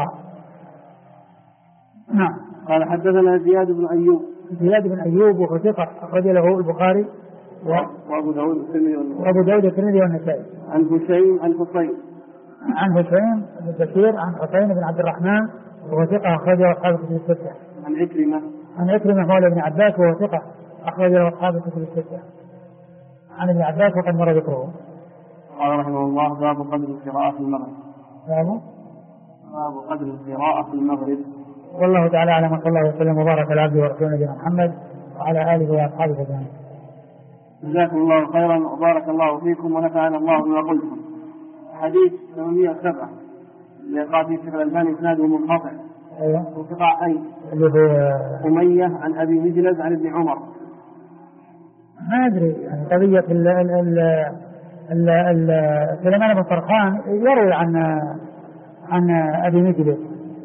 [SPEAKER 1] نعم.
[SPEAKER 2] قال حدثنا زياد بن أيوب.
[SPEAKER 1] زياد بن أيوب وهو ثقة أخرج له البخاري
[SPEAKER 2] وأبو داود
[SPEAKER 1] الترمذي والنسائي.
[SPEAKER 2] عن هشيم عن حصين.
[SPEAKER 1] عن هشيم بن بشير عن حسين بن عبد الرحمن وهو ثقة أخرج له أصحاب الكتب الستة. عن عكرمة مولى ابن عباس وهو ثقة أخرج له أصحاب الكتب الستة. عن ابن عباس وقد مر ذكره.
[SPEAKER 2] قال رحمه الله: باب قدر القراءة في المغرب. باب قدر القراءة في المغرب.
[SPEAKER 1] والله تعالى أعلم، وصلى الله وسلم وبارك على عبده ورسوله نبينا محمد وعلى آله وأصحابه أجمعين.
[SPEAKER 2] جزاكم الله خيرا وبارك الله فيكم ونفعنا الله بما قلتم. حديث 807 لقاء في الشيخ الألباني إسناده منقطع.
[SPEAKER 1] أيوه.
[SPEAKER 2] انقطاع أي
[SPEAKER 1] اللي هو
[SPEAKER 2] أمية عن أبي مجلد عن ابن عمر.
[SPEAKER 1] ما أدري يعني قضية سليمان بن طرخان يروي عن أبي مجلد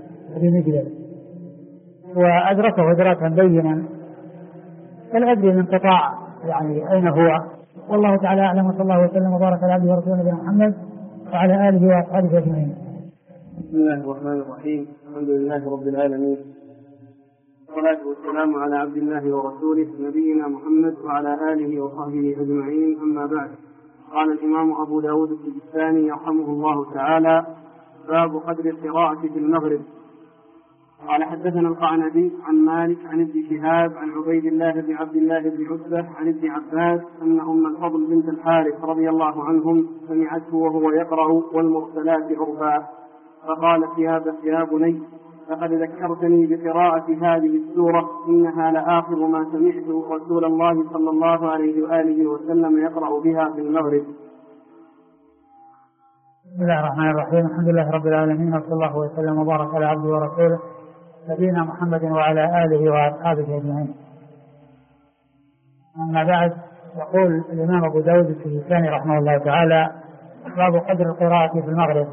[SPEAKER 1] وأدركه إدراكا بينا، فلا أدري الانقطاع يعني أين هو. والله تعالى أعلم، وصلى الله وسلم وبارك على عبده ورسوله نبينا محمد وعلى آله وأصحابه أجمعين.
[SPEAKER 2] بسم الله الرحمن الرحيم. الحمد لله رب العالمين، والصلاة والسلام على عبد الله ورسوله نبينا محمد وعلى آله وصحبه أجمعين. أما بعد، قال الإمام أبو داود السجستاني رحمه الله تعالى: باب قدر القراءة في المغرب. قال حدثنا القعنبي عن مالك عن ابن شهاب عن عبيد الله بن عبد الله بن عتبة عن ابن عباس أن أم الفضل بنت الحارث رضي الله عنهم سمعته وهو يقرأ والمرسلات عرفا، فقالت: يا بني، لقد ذكرتني بقراءة هذه السورة، إنها لآخر ما سمعت رسول الله صلى الله عليه وآله وسلم يقرأ بها في المغرب.
[SPEAKER 1] بسم الله الرحمن الرحيم. الحمد لله رب العالمين، وصلى الله وسلم وبارك على عبده ورسوله نبينا محمد وعلى آله وأصحابه أجمعين. أما بعد، يقول الإمام أبو داود السجستاني رحمه الله تعالى: باب قدر القراءة في المغرب.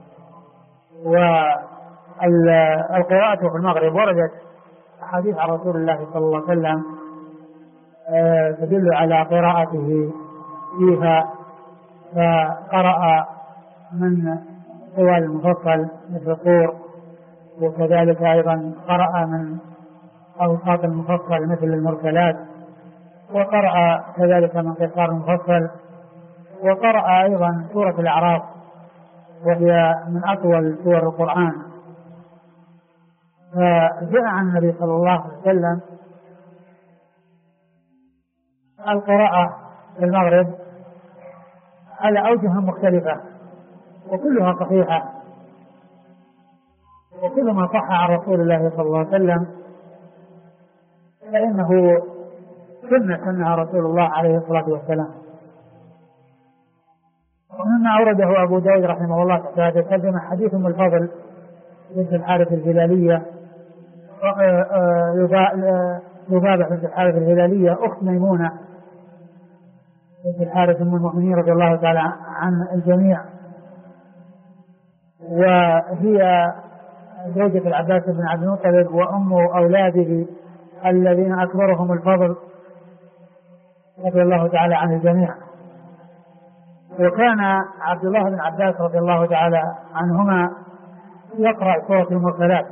[SPEAKER 1] والقراءة في المغرب وردت أحاديث عن رسول الله صلى الله عليه وسلم تدل على قراءته فيها، فقرأ من طوال المفصل مثل الطور، وكذلك أيضا قرأ من أوساط المفصل مثل المرسلات، وقرأ كذلك من قصار المفصل، وقرأ أيضا سورة الأعراف وهي من أطول سور القرآن. فجاء عن النبي صلى الله عليه وسلم القراءة في المغرب على أوجه مختلفة وكلها صحيحة، وكل ما صح عن رسول الله صلى الله عليه وسلم فإنه سنها رسول الله عليه الصلاة والسلام. ومما أورده أبو داود رحمه الله تحت هذا الترجمة حديث أم الفضل بنت الحارث الهلالية لبابة بنت الحارث الهلالية أخت ميمونة بنت الحارث أم المؤمنين رضي الله تعالى عن الجميع، وهي زوجة العباس بن عبد المطلب وأم أولاده الذين أكبرهم الفضل رضي الله تعالى عن الجميع. وكان عبد الله بن عباس رضي الله تعالى عنهما يقرأ سورة المرسلات،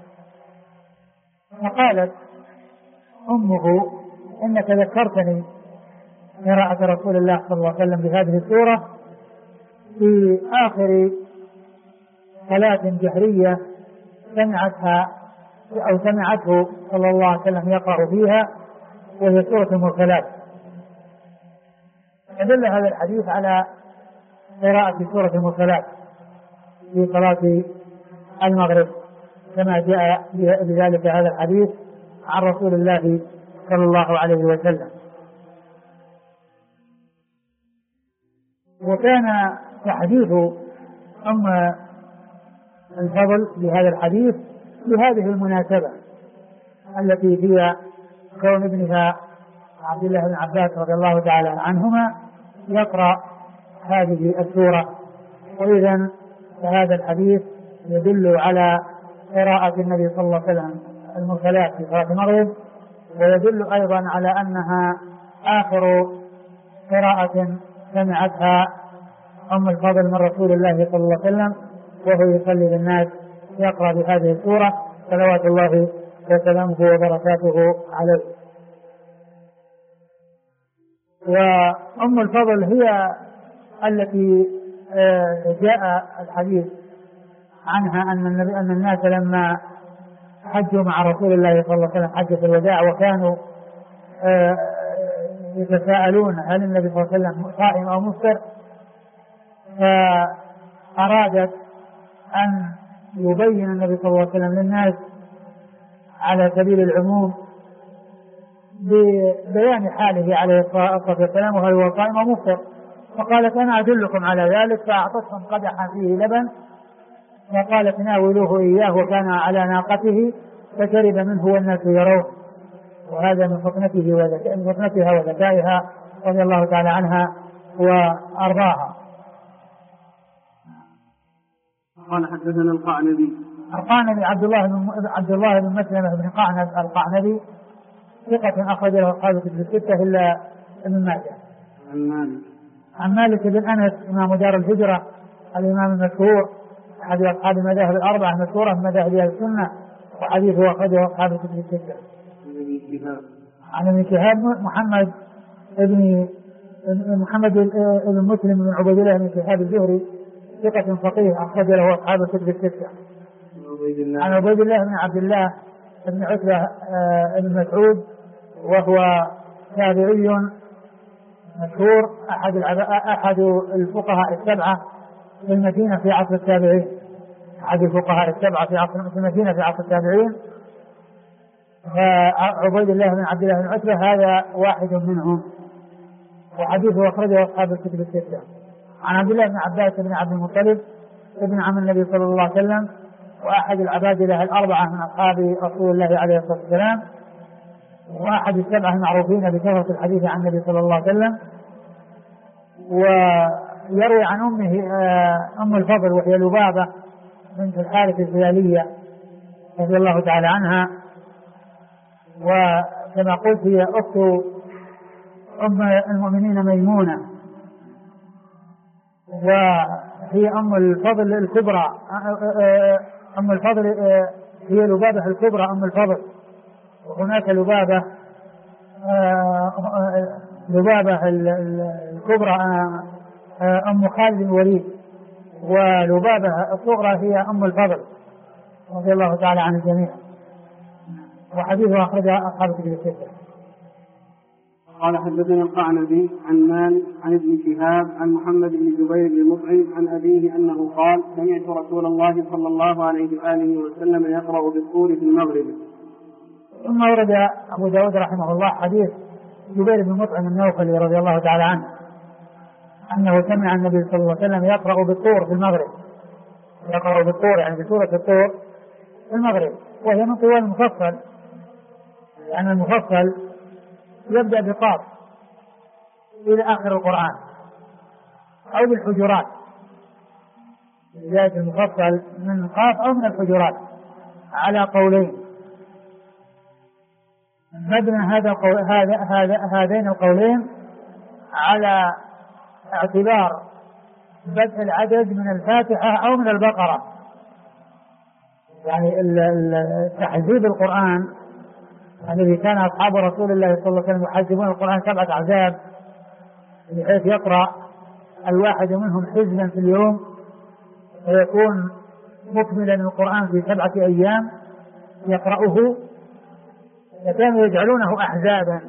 [SPEAKER 1] فقالت أمه إنك ذكرتني قراءة رسول الله صلى الله عليه وسلم بهذه السورة في آخر صلاة جهرية سمعتها أو سمعته صلى الله عليه وسلم يقرأ فيها، وهي سورة المرسلات. يدل هذا الحديث على قراءة سورة المرسلات في صلاة المغرب كما جاء بذلك هذا الحديث عن رسول الله صلى الله عليه وسلم. وكان تحديث أم الفضل بهذا الحديث بهذه المناسبة التي هي كون ابنها عبد الله بن عباس رضي الله تعالى عنهما يقرأ هذه السورة. وإذن فهذا الحديث يدل على قراءة النبي صلى الله عليه وسلم المرسلات في صلاة المغرب، ويدل أيضا على أنها آخر قراءة سمعتها أم الفضل من رسول الله صلى الله عليه وسلم وهو يصلي بالناس يقرأ بهذه السورة صلوات الله وسلامه وبركاته عليه. وأم الفضل هي التي جاء الحديث عنها أن الناس لما حجوا مع رسول الله صلى الله عليه وسلم حجة الوداع وكانوا يتساءلون هل النبي صلى الله عليه وسلم صائم أو مفطر، فأرادت أن يبين النبي صلى الله عليه وسلم للناس على سبيل العموم ببيان حاله عليه الصلاة والسلام وهل هو صائم أو مفطر، فقالت أنا أدلكم على ذلك، فأعطتهم قدحا فيه لبن وقالت ناولوه إياه وكان على ناقته فشرب منه والناس يرون. وهذا من فطنتها وذكائها رضي الله تعالى عنها وأرضاها.
[SPEAKER 2] قال حدثنا القعنبي
[SPEAKER 1] عبد الله بن مسلمة بن قعنب القعنبي ثقة أخرج له أصحاب الكتب الستة إلا ابن ماجه. عن مالك بن أنس إمام دار الهجرة الإمام المشهور أحد أصحاب المذاهب الأربعة المشهورة من مذاهب أهل السنة، وحديثه أخرجه أصحاب الكتب الستة. عن ابن شهاب محمد بن مسلم بن عبيد الله بن شهاب الزهري ثقة فقيه أخرج له أصحاب الكتب الستة. عن عبيد الله بن عبد الله بن عتبة بن مسعود وهو تابعي مشهور أحد الفقهاء السبعة في المدينة في عصر التابعين، أحد الفقهاء السبعة في المدينة في عصر التابعين. فعبيد الله بن عبد الله بن عتبة هذا واحد منهم، وحديثه أخرجه أصحاب الكتب الستة. عن عبد الله بن عباس بن عبد المطلب ابن عم النبي صلى الله عليه وسلم وأحد العبادلة الأربعة من أصحاب رسول الله عليه الصلاة والسلام، وأحد السبعة المعروفين بكثرة الحديث عن النبي صلى الله عليه وسلم. ويروي عن أمه أم الفضل وهي لبابة بنت الحارث الهلالية رضي الله تعالى عنها، وكما قلت هي أخت أم المؤمنين ميمونة، وهي أم الفضل الكبرى. أم الفضل هي لبابة الكبرى أم الفضل، وهناك لبابة الكبرى أم خالد الوليد، ولبابة الصغرى هي أم الفضل رضي الله تعالى عن الجميع. وحديثه أخرجها أصحاب الكتب الستة.
[SPEAKER 2] قال حدثنا القعنبي عن مالك عن ابن شهاب عن محمد بن جبير بن مطعم عن أبيه أنه قال سمعت رسول الله صلى الله عليه وآله وسلم يقرأ بالطور في المغرب.
[SPEAKER 1] ثم ورد أبو داود رحمه الله حديث جبير بن مطعم النوفلي رضي الله تعالى عنه أنه سمع النبي صلى الله عليه وسلم يقرأ بالطور في المغرب، يقرأ بالطور يعني بسورة الطور في المغرب، وهي من طوال المفصل لأن المفصل يبدأ بقاف إلى آخر القرآن أو بالحجرات، بداية المفصل من قاف أو من الحجرات على قولين. مبنى هذين القولين على اعتبار بدء العدد من الفاتحة أو من البقرة، يعني تحزيب القرآن الذي كان أصحاب رسول الله صلى الله عليه وسلم يحزبون القرآن 7 أحزاب، بحيث يقرأ الواحد منهم حزبا في اليوم ويكون مكملا القرآن في 7 أيام يقرأه، فكانوا يجعلونه أحزابا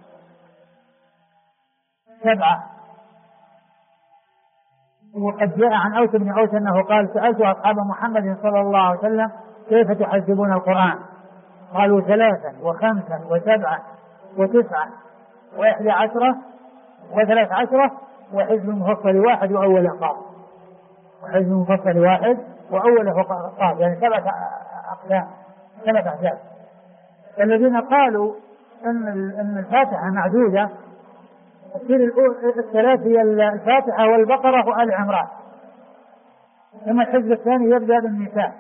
[SPEAKER 1] 7. وقد جاء عن أوس بن أوس أنه قال: سألت أصحاب محمد صلى الله عليه وسلم كيف تحزبون القرآن؟ قالوا 3 و5 و7 و9 و11 و13 وحزب مفصل واحد وأول قاف، وحزب مفصل واحد وأول قاف، يعني 7 أقسام 7 أحزاب. الذين قالوا أن الفاتحة معدودة تصير الثلاث هي الفاتحة والبقرة وآل عمران، ثم الحزب الثاني يبدأ بالنساء،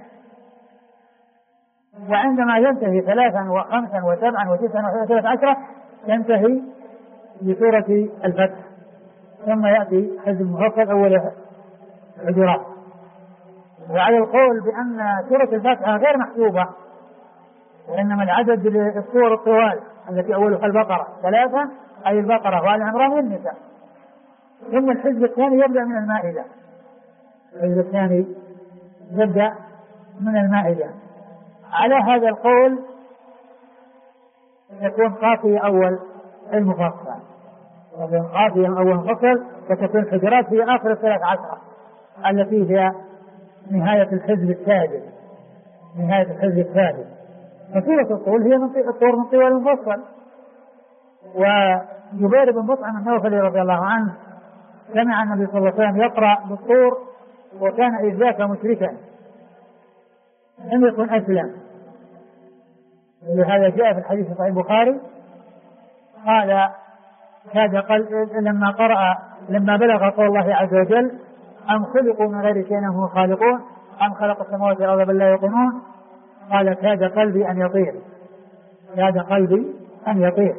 [SPEAKER 1] وعندما ينتهي 3 و5 و7 و9 و13 ينتهي بسورة الفتح، ثم يأتي حزب مفصل أول الحجرات. وعلى القول بأن سورة الفتح غير محسوبة، وإنما العدد للسور الطوال التي أولها البقرة 3 أي البقرة وآل عمران والنساء، ثم الحزب الثاني يبدأ من المائدة، الحزب الثاني يبدأ من المائدة. على هذا القول يكون قافية أول المفصل، وبين قافية أول مفصل فتكون الحجرات في آخر 13 التي هي نهاية الحزب السادس، نهاية الحزب السادس. فسورة الطول هي الطور من طوال المفصل. وجبير بن مطعم النوفلي رضي الله عنه سمع النبي صلى الله عليه وسلم يقرأ بالطور وكان إذ ذاك مشركا لم يكن أسلم، لهذا جاء في الحديث صحيح البخاري قال لما بلغ قول الله عز وجل: أم خلقوا من غير شيء هم خالقون أم خلق السماوات والأرض بل لا يوقنون، قال: كاد قلبي أن يطير، كاد قلبي أن يطير.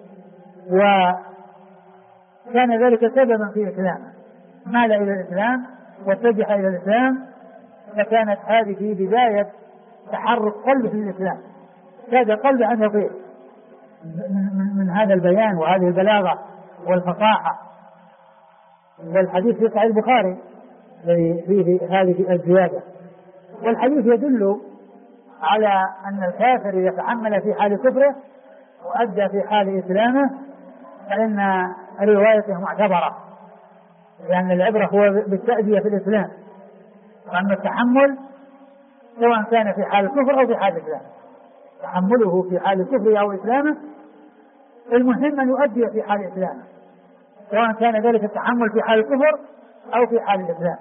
[SPEAKER 1] وكان ذلك سببا في إسلامه، مال إلى الإسلام واتجه إلى الإسلام، فكانت هذه بداية تحرك قلبه في الإسلام، كاد قلبه أن يطير من هذا البيان وهذه البلاغة والفصاحة. والحديث في صحيح البخاري فيه هذه الزيادة. والحديث يدل على أن الكافر إذا تحمل في حال كفره وأدى في حال إسلامه فإن روايته معتبرة، لأن العبرة هو بالتأدية في الإسلام، وأما التحمل سواء كان في حال الكفر أو في حال الإسلام، تحمله في حال كفره أو إسلامه المهم أن يؤدي في حال إسلامه، سواء كان ذلك التحمل في حال الكفر أو في حال الإسلام.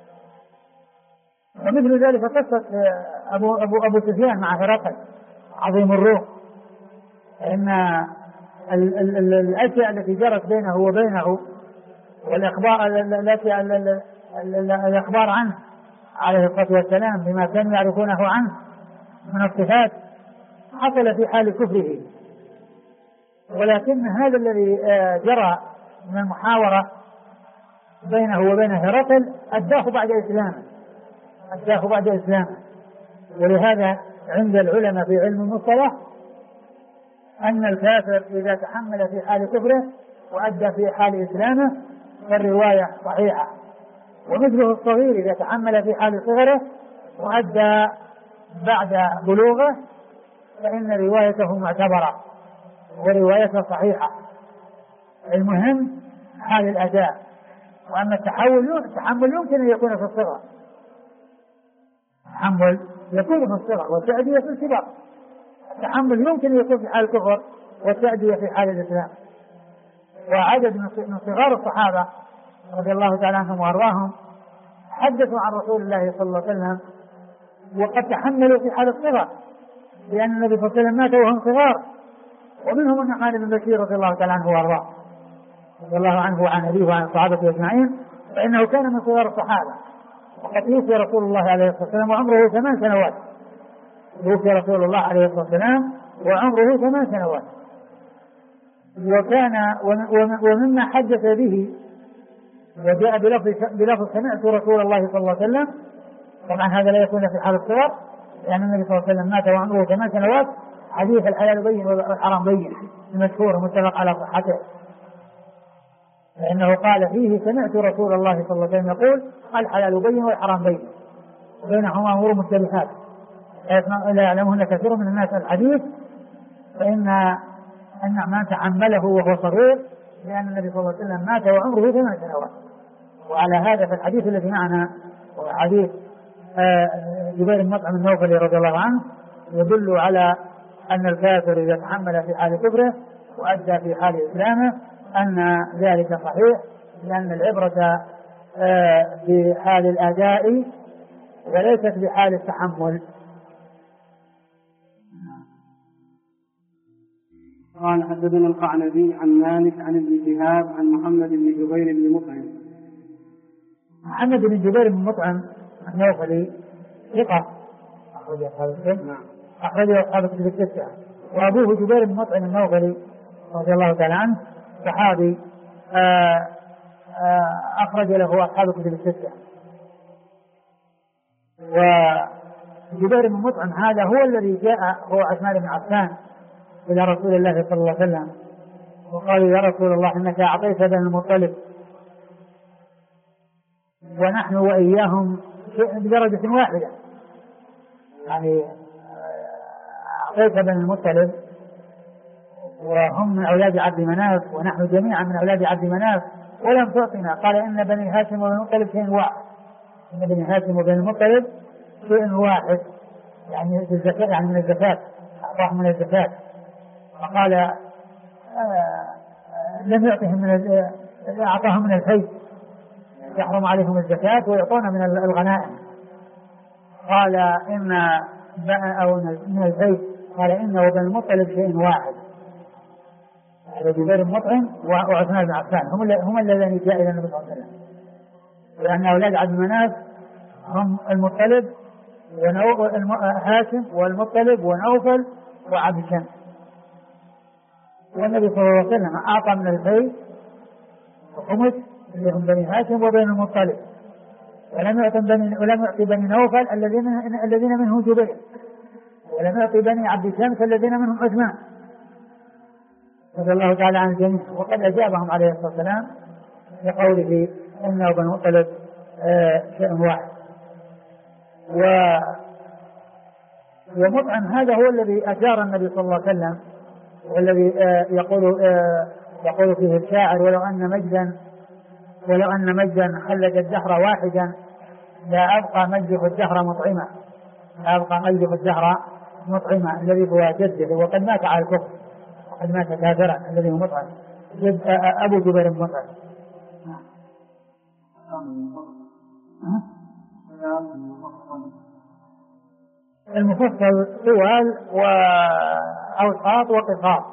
[SPEAKER 1] ومثل ذلك قصة أبو سفيان مع هرقل عظيم الروم، إن الأشياء التي جرت بينه وبينه والأخبار عنه عليه الصلاة والسلام بما كانوا يعرفونه عنه من الصفات حصل في حال كفره، ولكن هذا الذي جرى من المحاورة بينه وبين هرقل أداه بعد إسلامه. ولهذا عند العلماء في علم المصطلح أن الكافر إذا تحمل في حال كفره وأدى في حال إسلامه فالرواية صحيحة، ومثله الصغير إذا تحمل في حال صغره وأدى بعد بلوغه فإن روايته معتبرة وروايته صحيحة. المهم حال الأداء. وأما التحمل يمكن أن يكون في الصغر، التحمل يكون في الصغر والتأدية في الكبر. التحمل يمكن أن يكون في حال الكفر والتأدية في حال الإسلام. وعدد من صغار الصحابة رضي الله تعالى عنهم وأرضاهم حدثوا عن رسول الله صلى الله عليه وسلم وقد تحملوا في حال الصغر، لأن النبي صلى الله عليه وسلم مات وهم صغار، ومنهم النعمان بن بشير رضي الله تعالى عنه وارضاه رضي الله عنه وعن أبيه وعن صحابته أجمعين، فإنه كان من صغار الصحابة، وقد توفي رسول الله عليه الصلاة والسلام وعمره 8 سنوات. توفي رسول الله عليه الصلاة والسلام وعمره 8 سنوات. وكان ومما حدث به وجاء بلفظ سمعت رسول الله صلى الله عليه وسلم، طبعا هذا لا يكون في حال الصور، لأن النبي صلى الله عليه وسلم مات وعمره 8 سنوات. حديث الحلال بين والحرام بين المشهور متفق على صحته، لأنه قال فيه سمعت رسول الله صلى الله عليه وسلم يقول الحلال بين والحرام بين وبينهما أمور مشتبهات لا يعلمهن كثير من الناس الحديث، فإن النعمان تحمله وهو صغير، لأن النبي صلى الله عليه وسلم مات وعمره 8 سنوات. وعلى هذا فالحديث الذي معنا هو حديث جبير بن مطعم النوفلي رضي الله عنه يدل على أن الكافر إذا تحمل في حال كفره وأدى في حال إسلامه أن ذلك صحيح، لأن العبرة في حال الأداء وليست بحال التحمل.
[SPEAKER 2] قال حدثنا القعنبي عن مالك عن ابن شهاب عن محمد بن جبير بن مطعم.
[SPEAKER 1] محمد بن جبير بن مطعم النوفلي ثقة أخرجه أصحاب الكتب الستة، وأبوه جبير بن مطعم النوفلي رضي الله تعالى عنه صحابي أخرج له أصحاب الكتب الستة. وجبير بن مطعم هذا هو الذي جاء هو عثمان بن عفان إلى رسول الله صلى الله عليه وسلم وقال يا رسول الله إنك أعطيت بني المطلب ونحن وإياهم بدرجة واحدة، يعني أعطيت بني المطلب وهم من أولاد عبد مناف ونحن جميعا من أولاد عبد مناف ولم تعطنا. قال إن بني هاشم وبني المطلب شيء واحد، إن بني هاشم وبني المطلب شيء واحد، يعني الزكاة، يعني من الزكاة، أعطاهم من الزكاة. فقال لم يعطهم أعطاهم من الحي، يحرم عليهم الزكاة ويعطون من الغنائم. قال إن أو من الحي، قال إن وبني المطلب شيء واحد. جبير بن مطعم وعثمان بن عفان هم الذين جاء إلى النبي صلى الله عليه وسلم، لأن أولاد عبد مناف هم المطلب هاشم والمطلب ونوفل وعبد شمس، والنبي صلى الله عليه وسلم أعطى من الحي وخمس اللي هم بني هاشم وبني المطلب، ولم يعطي بني نوفل الذين منهم جبير، ولم يعطي بني عبد شمس الذين منهم عثمان رضي الله تعالى عن الجميع. وقد أجابهم عليه الصلاة والسلام بقوله إنه بني المطلب شيء واحد. ومطعم هذا هو الذي أجار النبي صلى الله عليه وسلم، والذي يقول فيه الشاعر ولو أن مجدا خلد الدهر واحدا لا أبقى مجده الدهر مطعما، لا أبقى مجده الدهر مطعما، الذي هو جده وقد مات على الكفر وقد مات كافرا، الذي هو مطعم جد أبو جبير بن مطعم. المفصل طوال وأوساط وقصار،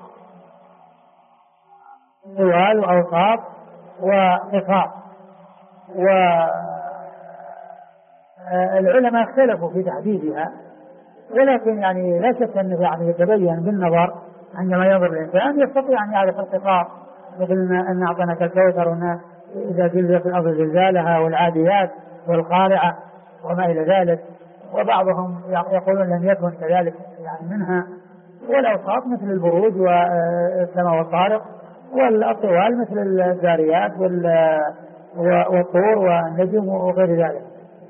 [SPEAKER 1] طوال وأوساط وقصار. والعلماء اختلفوا في تحديدها، ولكن يعني لا شك أنه يعني يتبين بالنظر عندما ينظر الإنسان يستطيع أن يعرف القصار، مثل أن أعطناك الكوثر وأن إذا زلزلت الأرض زلزالها والعاديات والقارعة وما إلى ذلك. وبعضهم يقولون لم يكن كذلك يعني منها. والأوساط مثل البروج والسماء والطارق، والطوال مثل الذاريات والطور والنجم وغير ذلك.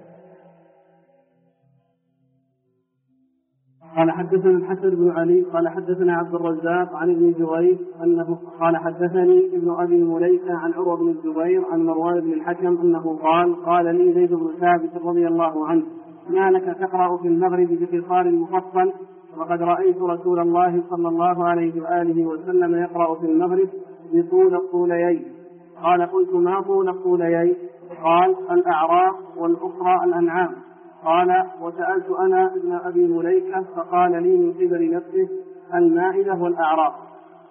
[SPEAKER 2] قال حدثنا الحسن بن علي قال حدثنا عبد الرزاق عن ابن جريج أنه قال حدثني ابن أبي مليكة عن عروة بن الزبير عن مروان بن الحكم أنه قال لي زيد بن ثابت رضي الله عنه ما لك تقرأ في المغرب بقصار مفصل وقد رأيت رسول الله صلى الله عليه وآله وسلم يقرأ في المغرب بطول الطوليين. قال قلت ما طول الطوليين؟ قال الأعراف والأخرى الأنعام. قال وسألت أنا ابن أبي مليكة فقال لي من قبل نفسه المائدة والأعراف.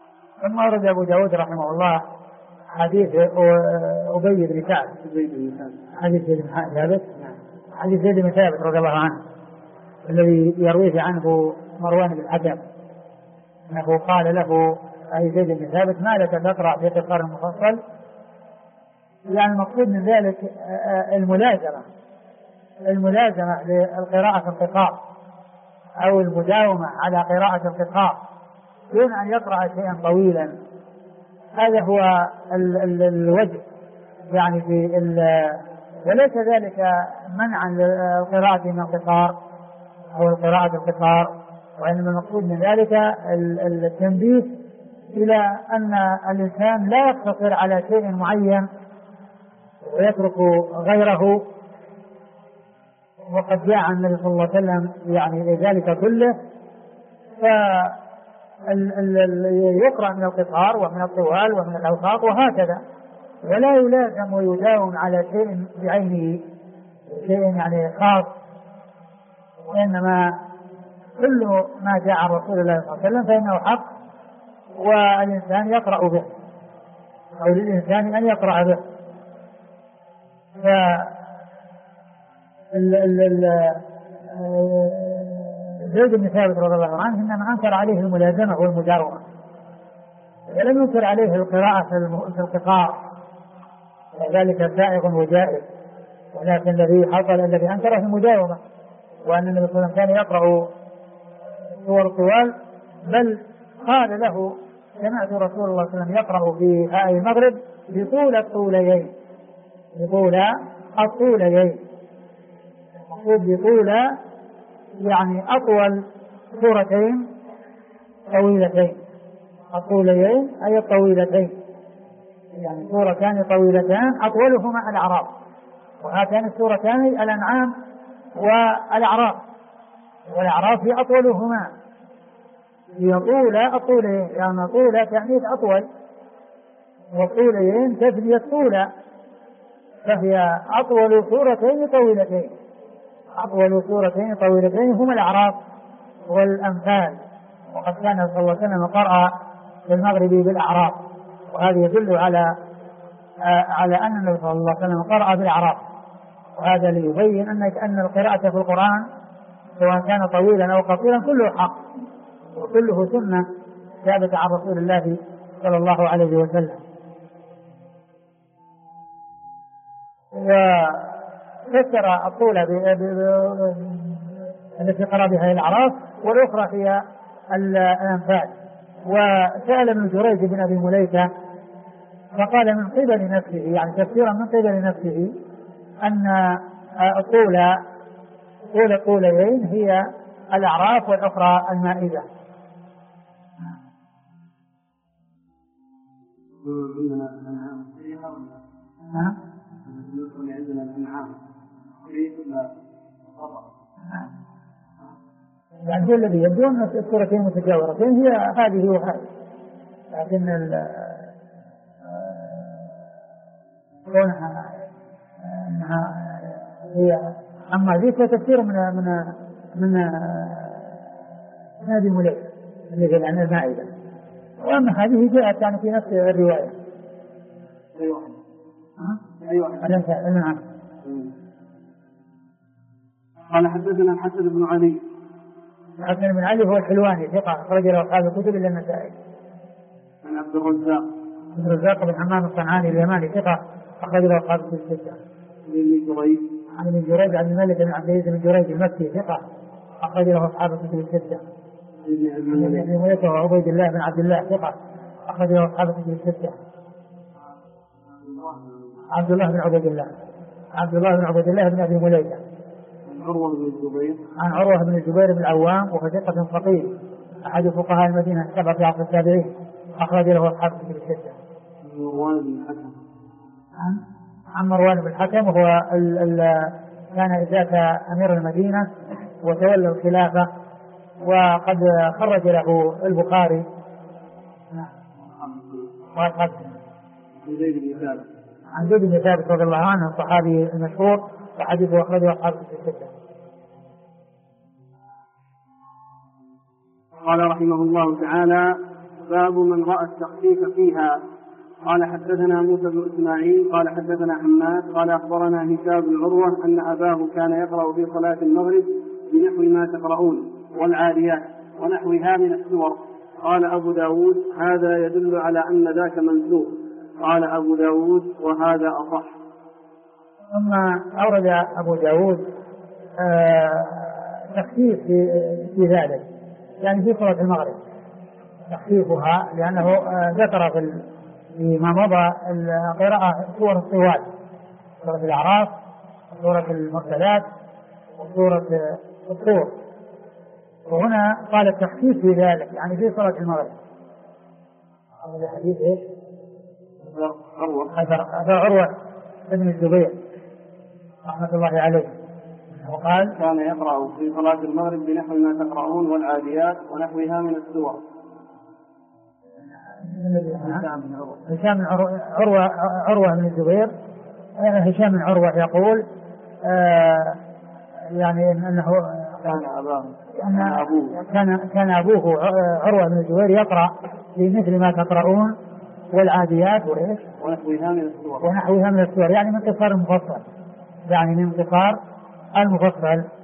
[SPEAKER 1] ثم ورد أبو داود رحمه الله حديث أبي بن كعب، حديث زيد بن ثابت، حديث زيد بن ثابت رضي الله عنه الذي يرويه عنه مروان بن الحكم أنه قال له أي زيد بن ثابت ما لك تقرأ في قصار المفصل؟ يعني المقصود من ذلك الملازمة للقراءة في القصار أو المداومة على قراءة القصار دون أن يقرأ شيئا طويلا. هذا هو الوجه يعني وليس ذلك منعا للقراءة من القصار أو القراءة القصار، وإنما المقصود من ذلك التنبيه إلى أن الإنسان لا يقتصر على شيء معين ويترك غيره. وقد جاء عن النبي صلى الله عليه وسلم يعني ذلك كله، فيقرأ من القصار ومن الطوال ومن الأوساط وهكذا، ولا يلازم ويداوم على شيء بعينه شيء يعني خاص، وإنما كل ما جاء عن رسول الله صلى الله عليه وسلم فإنه حق والإنسان يقرأ به أو للإنسان أن يقرأ به. زيد بن ثابت رضي الله عنه إنما أنكر عليه الملازمة والمداومة، ولم ينكر عليه القراءة في القصار، وذلك سائغ وجائز، ولكن الذي حصل الذي أنكره المداومة، وأن النبي صلى الله عليه وسلم كان يقرأ سور طوال، بل قال له سمعت رسول الله صلى الله عليه وسلم يقرأ في آي المغرب بطول الطوليين، بطول الطوليين، بطول يعني أطول سورتين طويلتين، الطوليين أي الطويلتين، يعني سورتان طويلتان أطولهما الأعراف، وهاتان السورتان الأنعام والأعراف، والأعراف هي أطولهما، هي طول الطولين، يعني طول تعنيف أطول، والطولين تثنية طول، فهي أطول سورتين طويلتين، أطول سورتين طويلتين هما الأعراف والأنفال. وقد كان صلى الله عليه وسلم قرأ في المغرب بالأعراف، وهذا يدل على أن النبي صلى الله عليه وسلم قرأ بالأعراف، وهذا ليبين أن القراءة في القرآن سواء كان طويلا أو قصيرا كله حق، وكله سنة ثابتة عن رسول الله صلى الله عليه وسلم. وفسر الطولة التي قرأ بها الأعراف، والأخرى هي الأنفال. وسأل ابن جريج بن أبي مليكة فقال من قبل نفسه، يعني تفسيرا من قبل نفسه، أن طول الطولين هي الأعراف والأخرى المائدة. يعني هو الذي يبدو أن السورتين متجاورتين هي هذه وهذه، لكن كونها هي أما ذيك تفسير من هذه مليكة اللي قال عن المائدة، وأما هذه جاءت يعني في نفس الرواية. نعم.
[SPEAKER 2] قال حدثنا الحسن بن علي.
[SPEAKER 1] الحسن بن علي هو الحلواني ثقة أخرج له أصحاب الكتب إلا النسائي.
[SPEAKER 2] عن عبد الرزاق.
[SPEAKER 1] عبد الرزاق بن حمام الصنعاني اليماني ثقة أخرج له أصحاب الكتب الستة. عن ابن جريج عن الملك بن عبد العزيز بن جريج المكي ثقة أخرج له أصحاب الكتب الستة. ابن ملك وعبيد الله بن عبد الله ثقة أخرج له أصحاب الكتب الستة. عبد الله بن عبيد الله بن أبي مليكة. عن عروة بن الزبير بن العوام وهو ثقة فقيه أحد فقهاء المدينة السبعة في عصر التابعين أخرج له أصحاب الكتب الستة. عن مروان بن الحكم وهو كان ذاك أمير المدينة وتولى الخلافة، وقد خرج له البخاري. عن زيد بن ثابت رضي الله عنه الصحابي المشهور وحديثه أخرجه أصحاب الستة.
[SPEAKER 2] قال رحمه الله تعالى: باب من رأى التخفيف فيها. قال حدثنا موسى بن إسماعيل قال حدثنا حماد قال أخبرنا هشام بن عروة أن أباه كان يقرأ في صلاة المغرب بنحو ما تقرؤون والعاديات ونحوها من السور. قال أبو داود هذا يدل على أن ذاك منسوخ. قال أبو داود وهذا أصح.
[SPEAKER 1] ثم أورد أبو داود تخفيف في ذلك، يعني في صلاة المغرب تخفيفها، لأنه ذكر فيما مضى القراءة سورة الطوال، سورة الأعراف وسورة المرسلات وسورة الطور، وهنا قال التخفيف في ذلك يعني في صلاة المغرب. هذا حديث ايش؟ أثر عروة بن الزبير رحمة الله عليه، وقال
[SPEAKER 2] كان يقرأ في صلاة المغرب بنحو ما تقرؤون والعاديات ونحوها من السور.
[SPEAKER 1] هشام بن عروة بن الزبير. هشام بن عروة يقول يعني أنه كان أبوه عروة بن الزبير يقرأ بمثل ما تقرؤون والعاديات وإيش ونحوها من السور، يعني من قصار المفصل، يعني من قصار المفصل.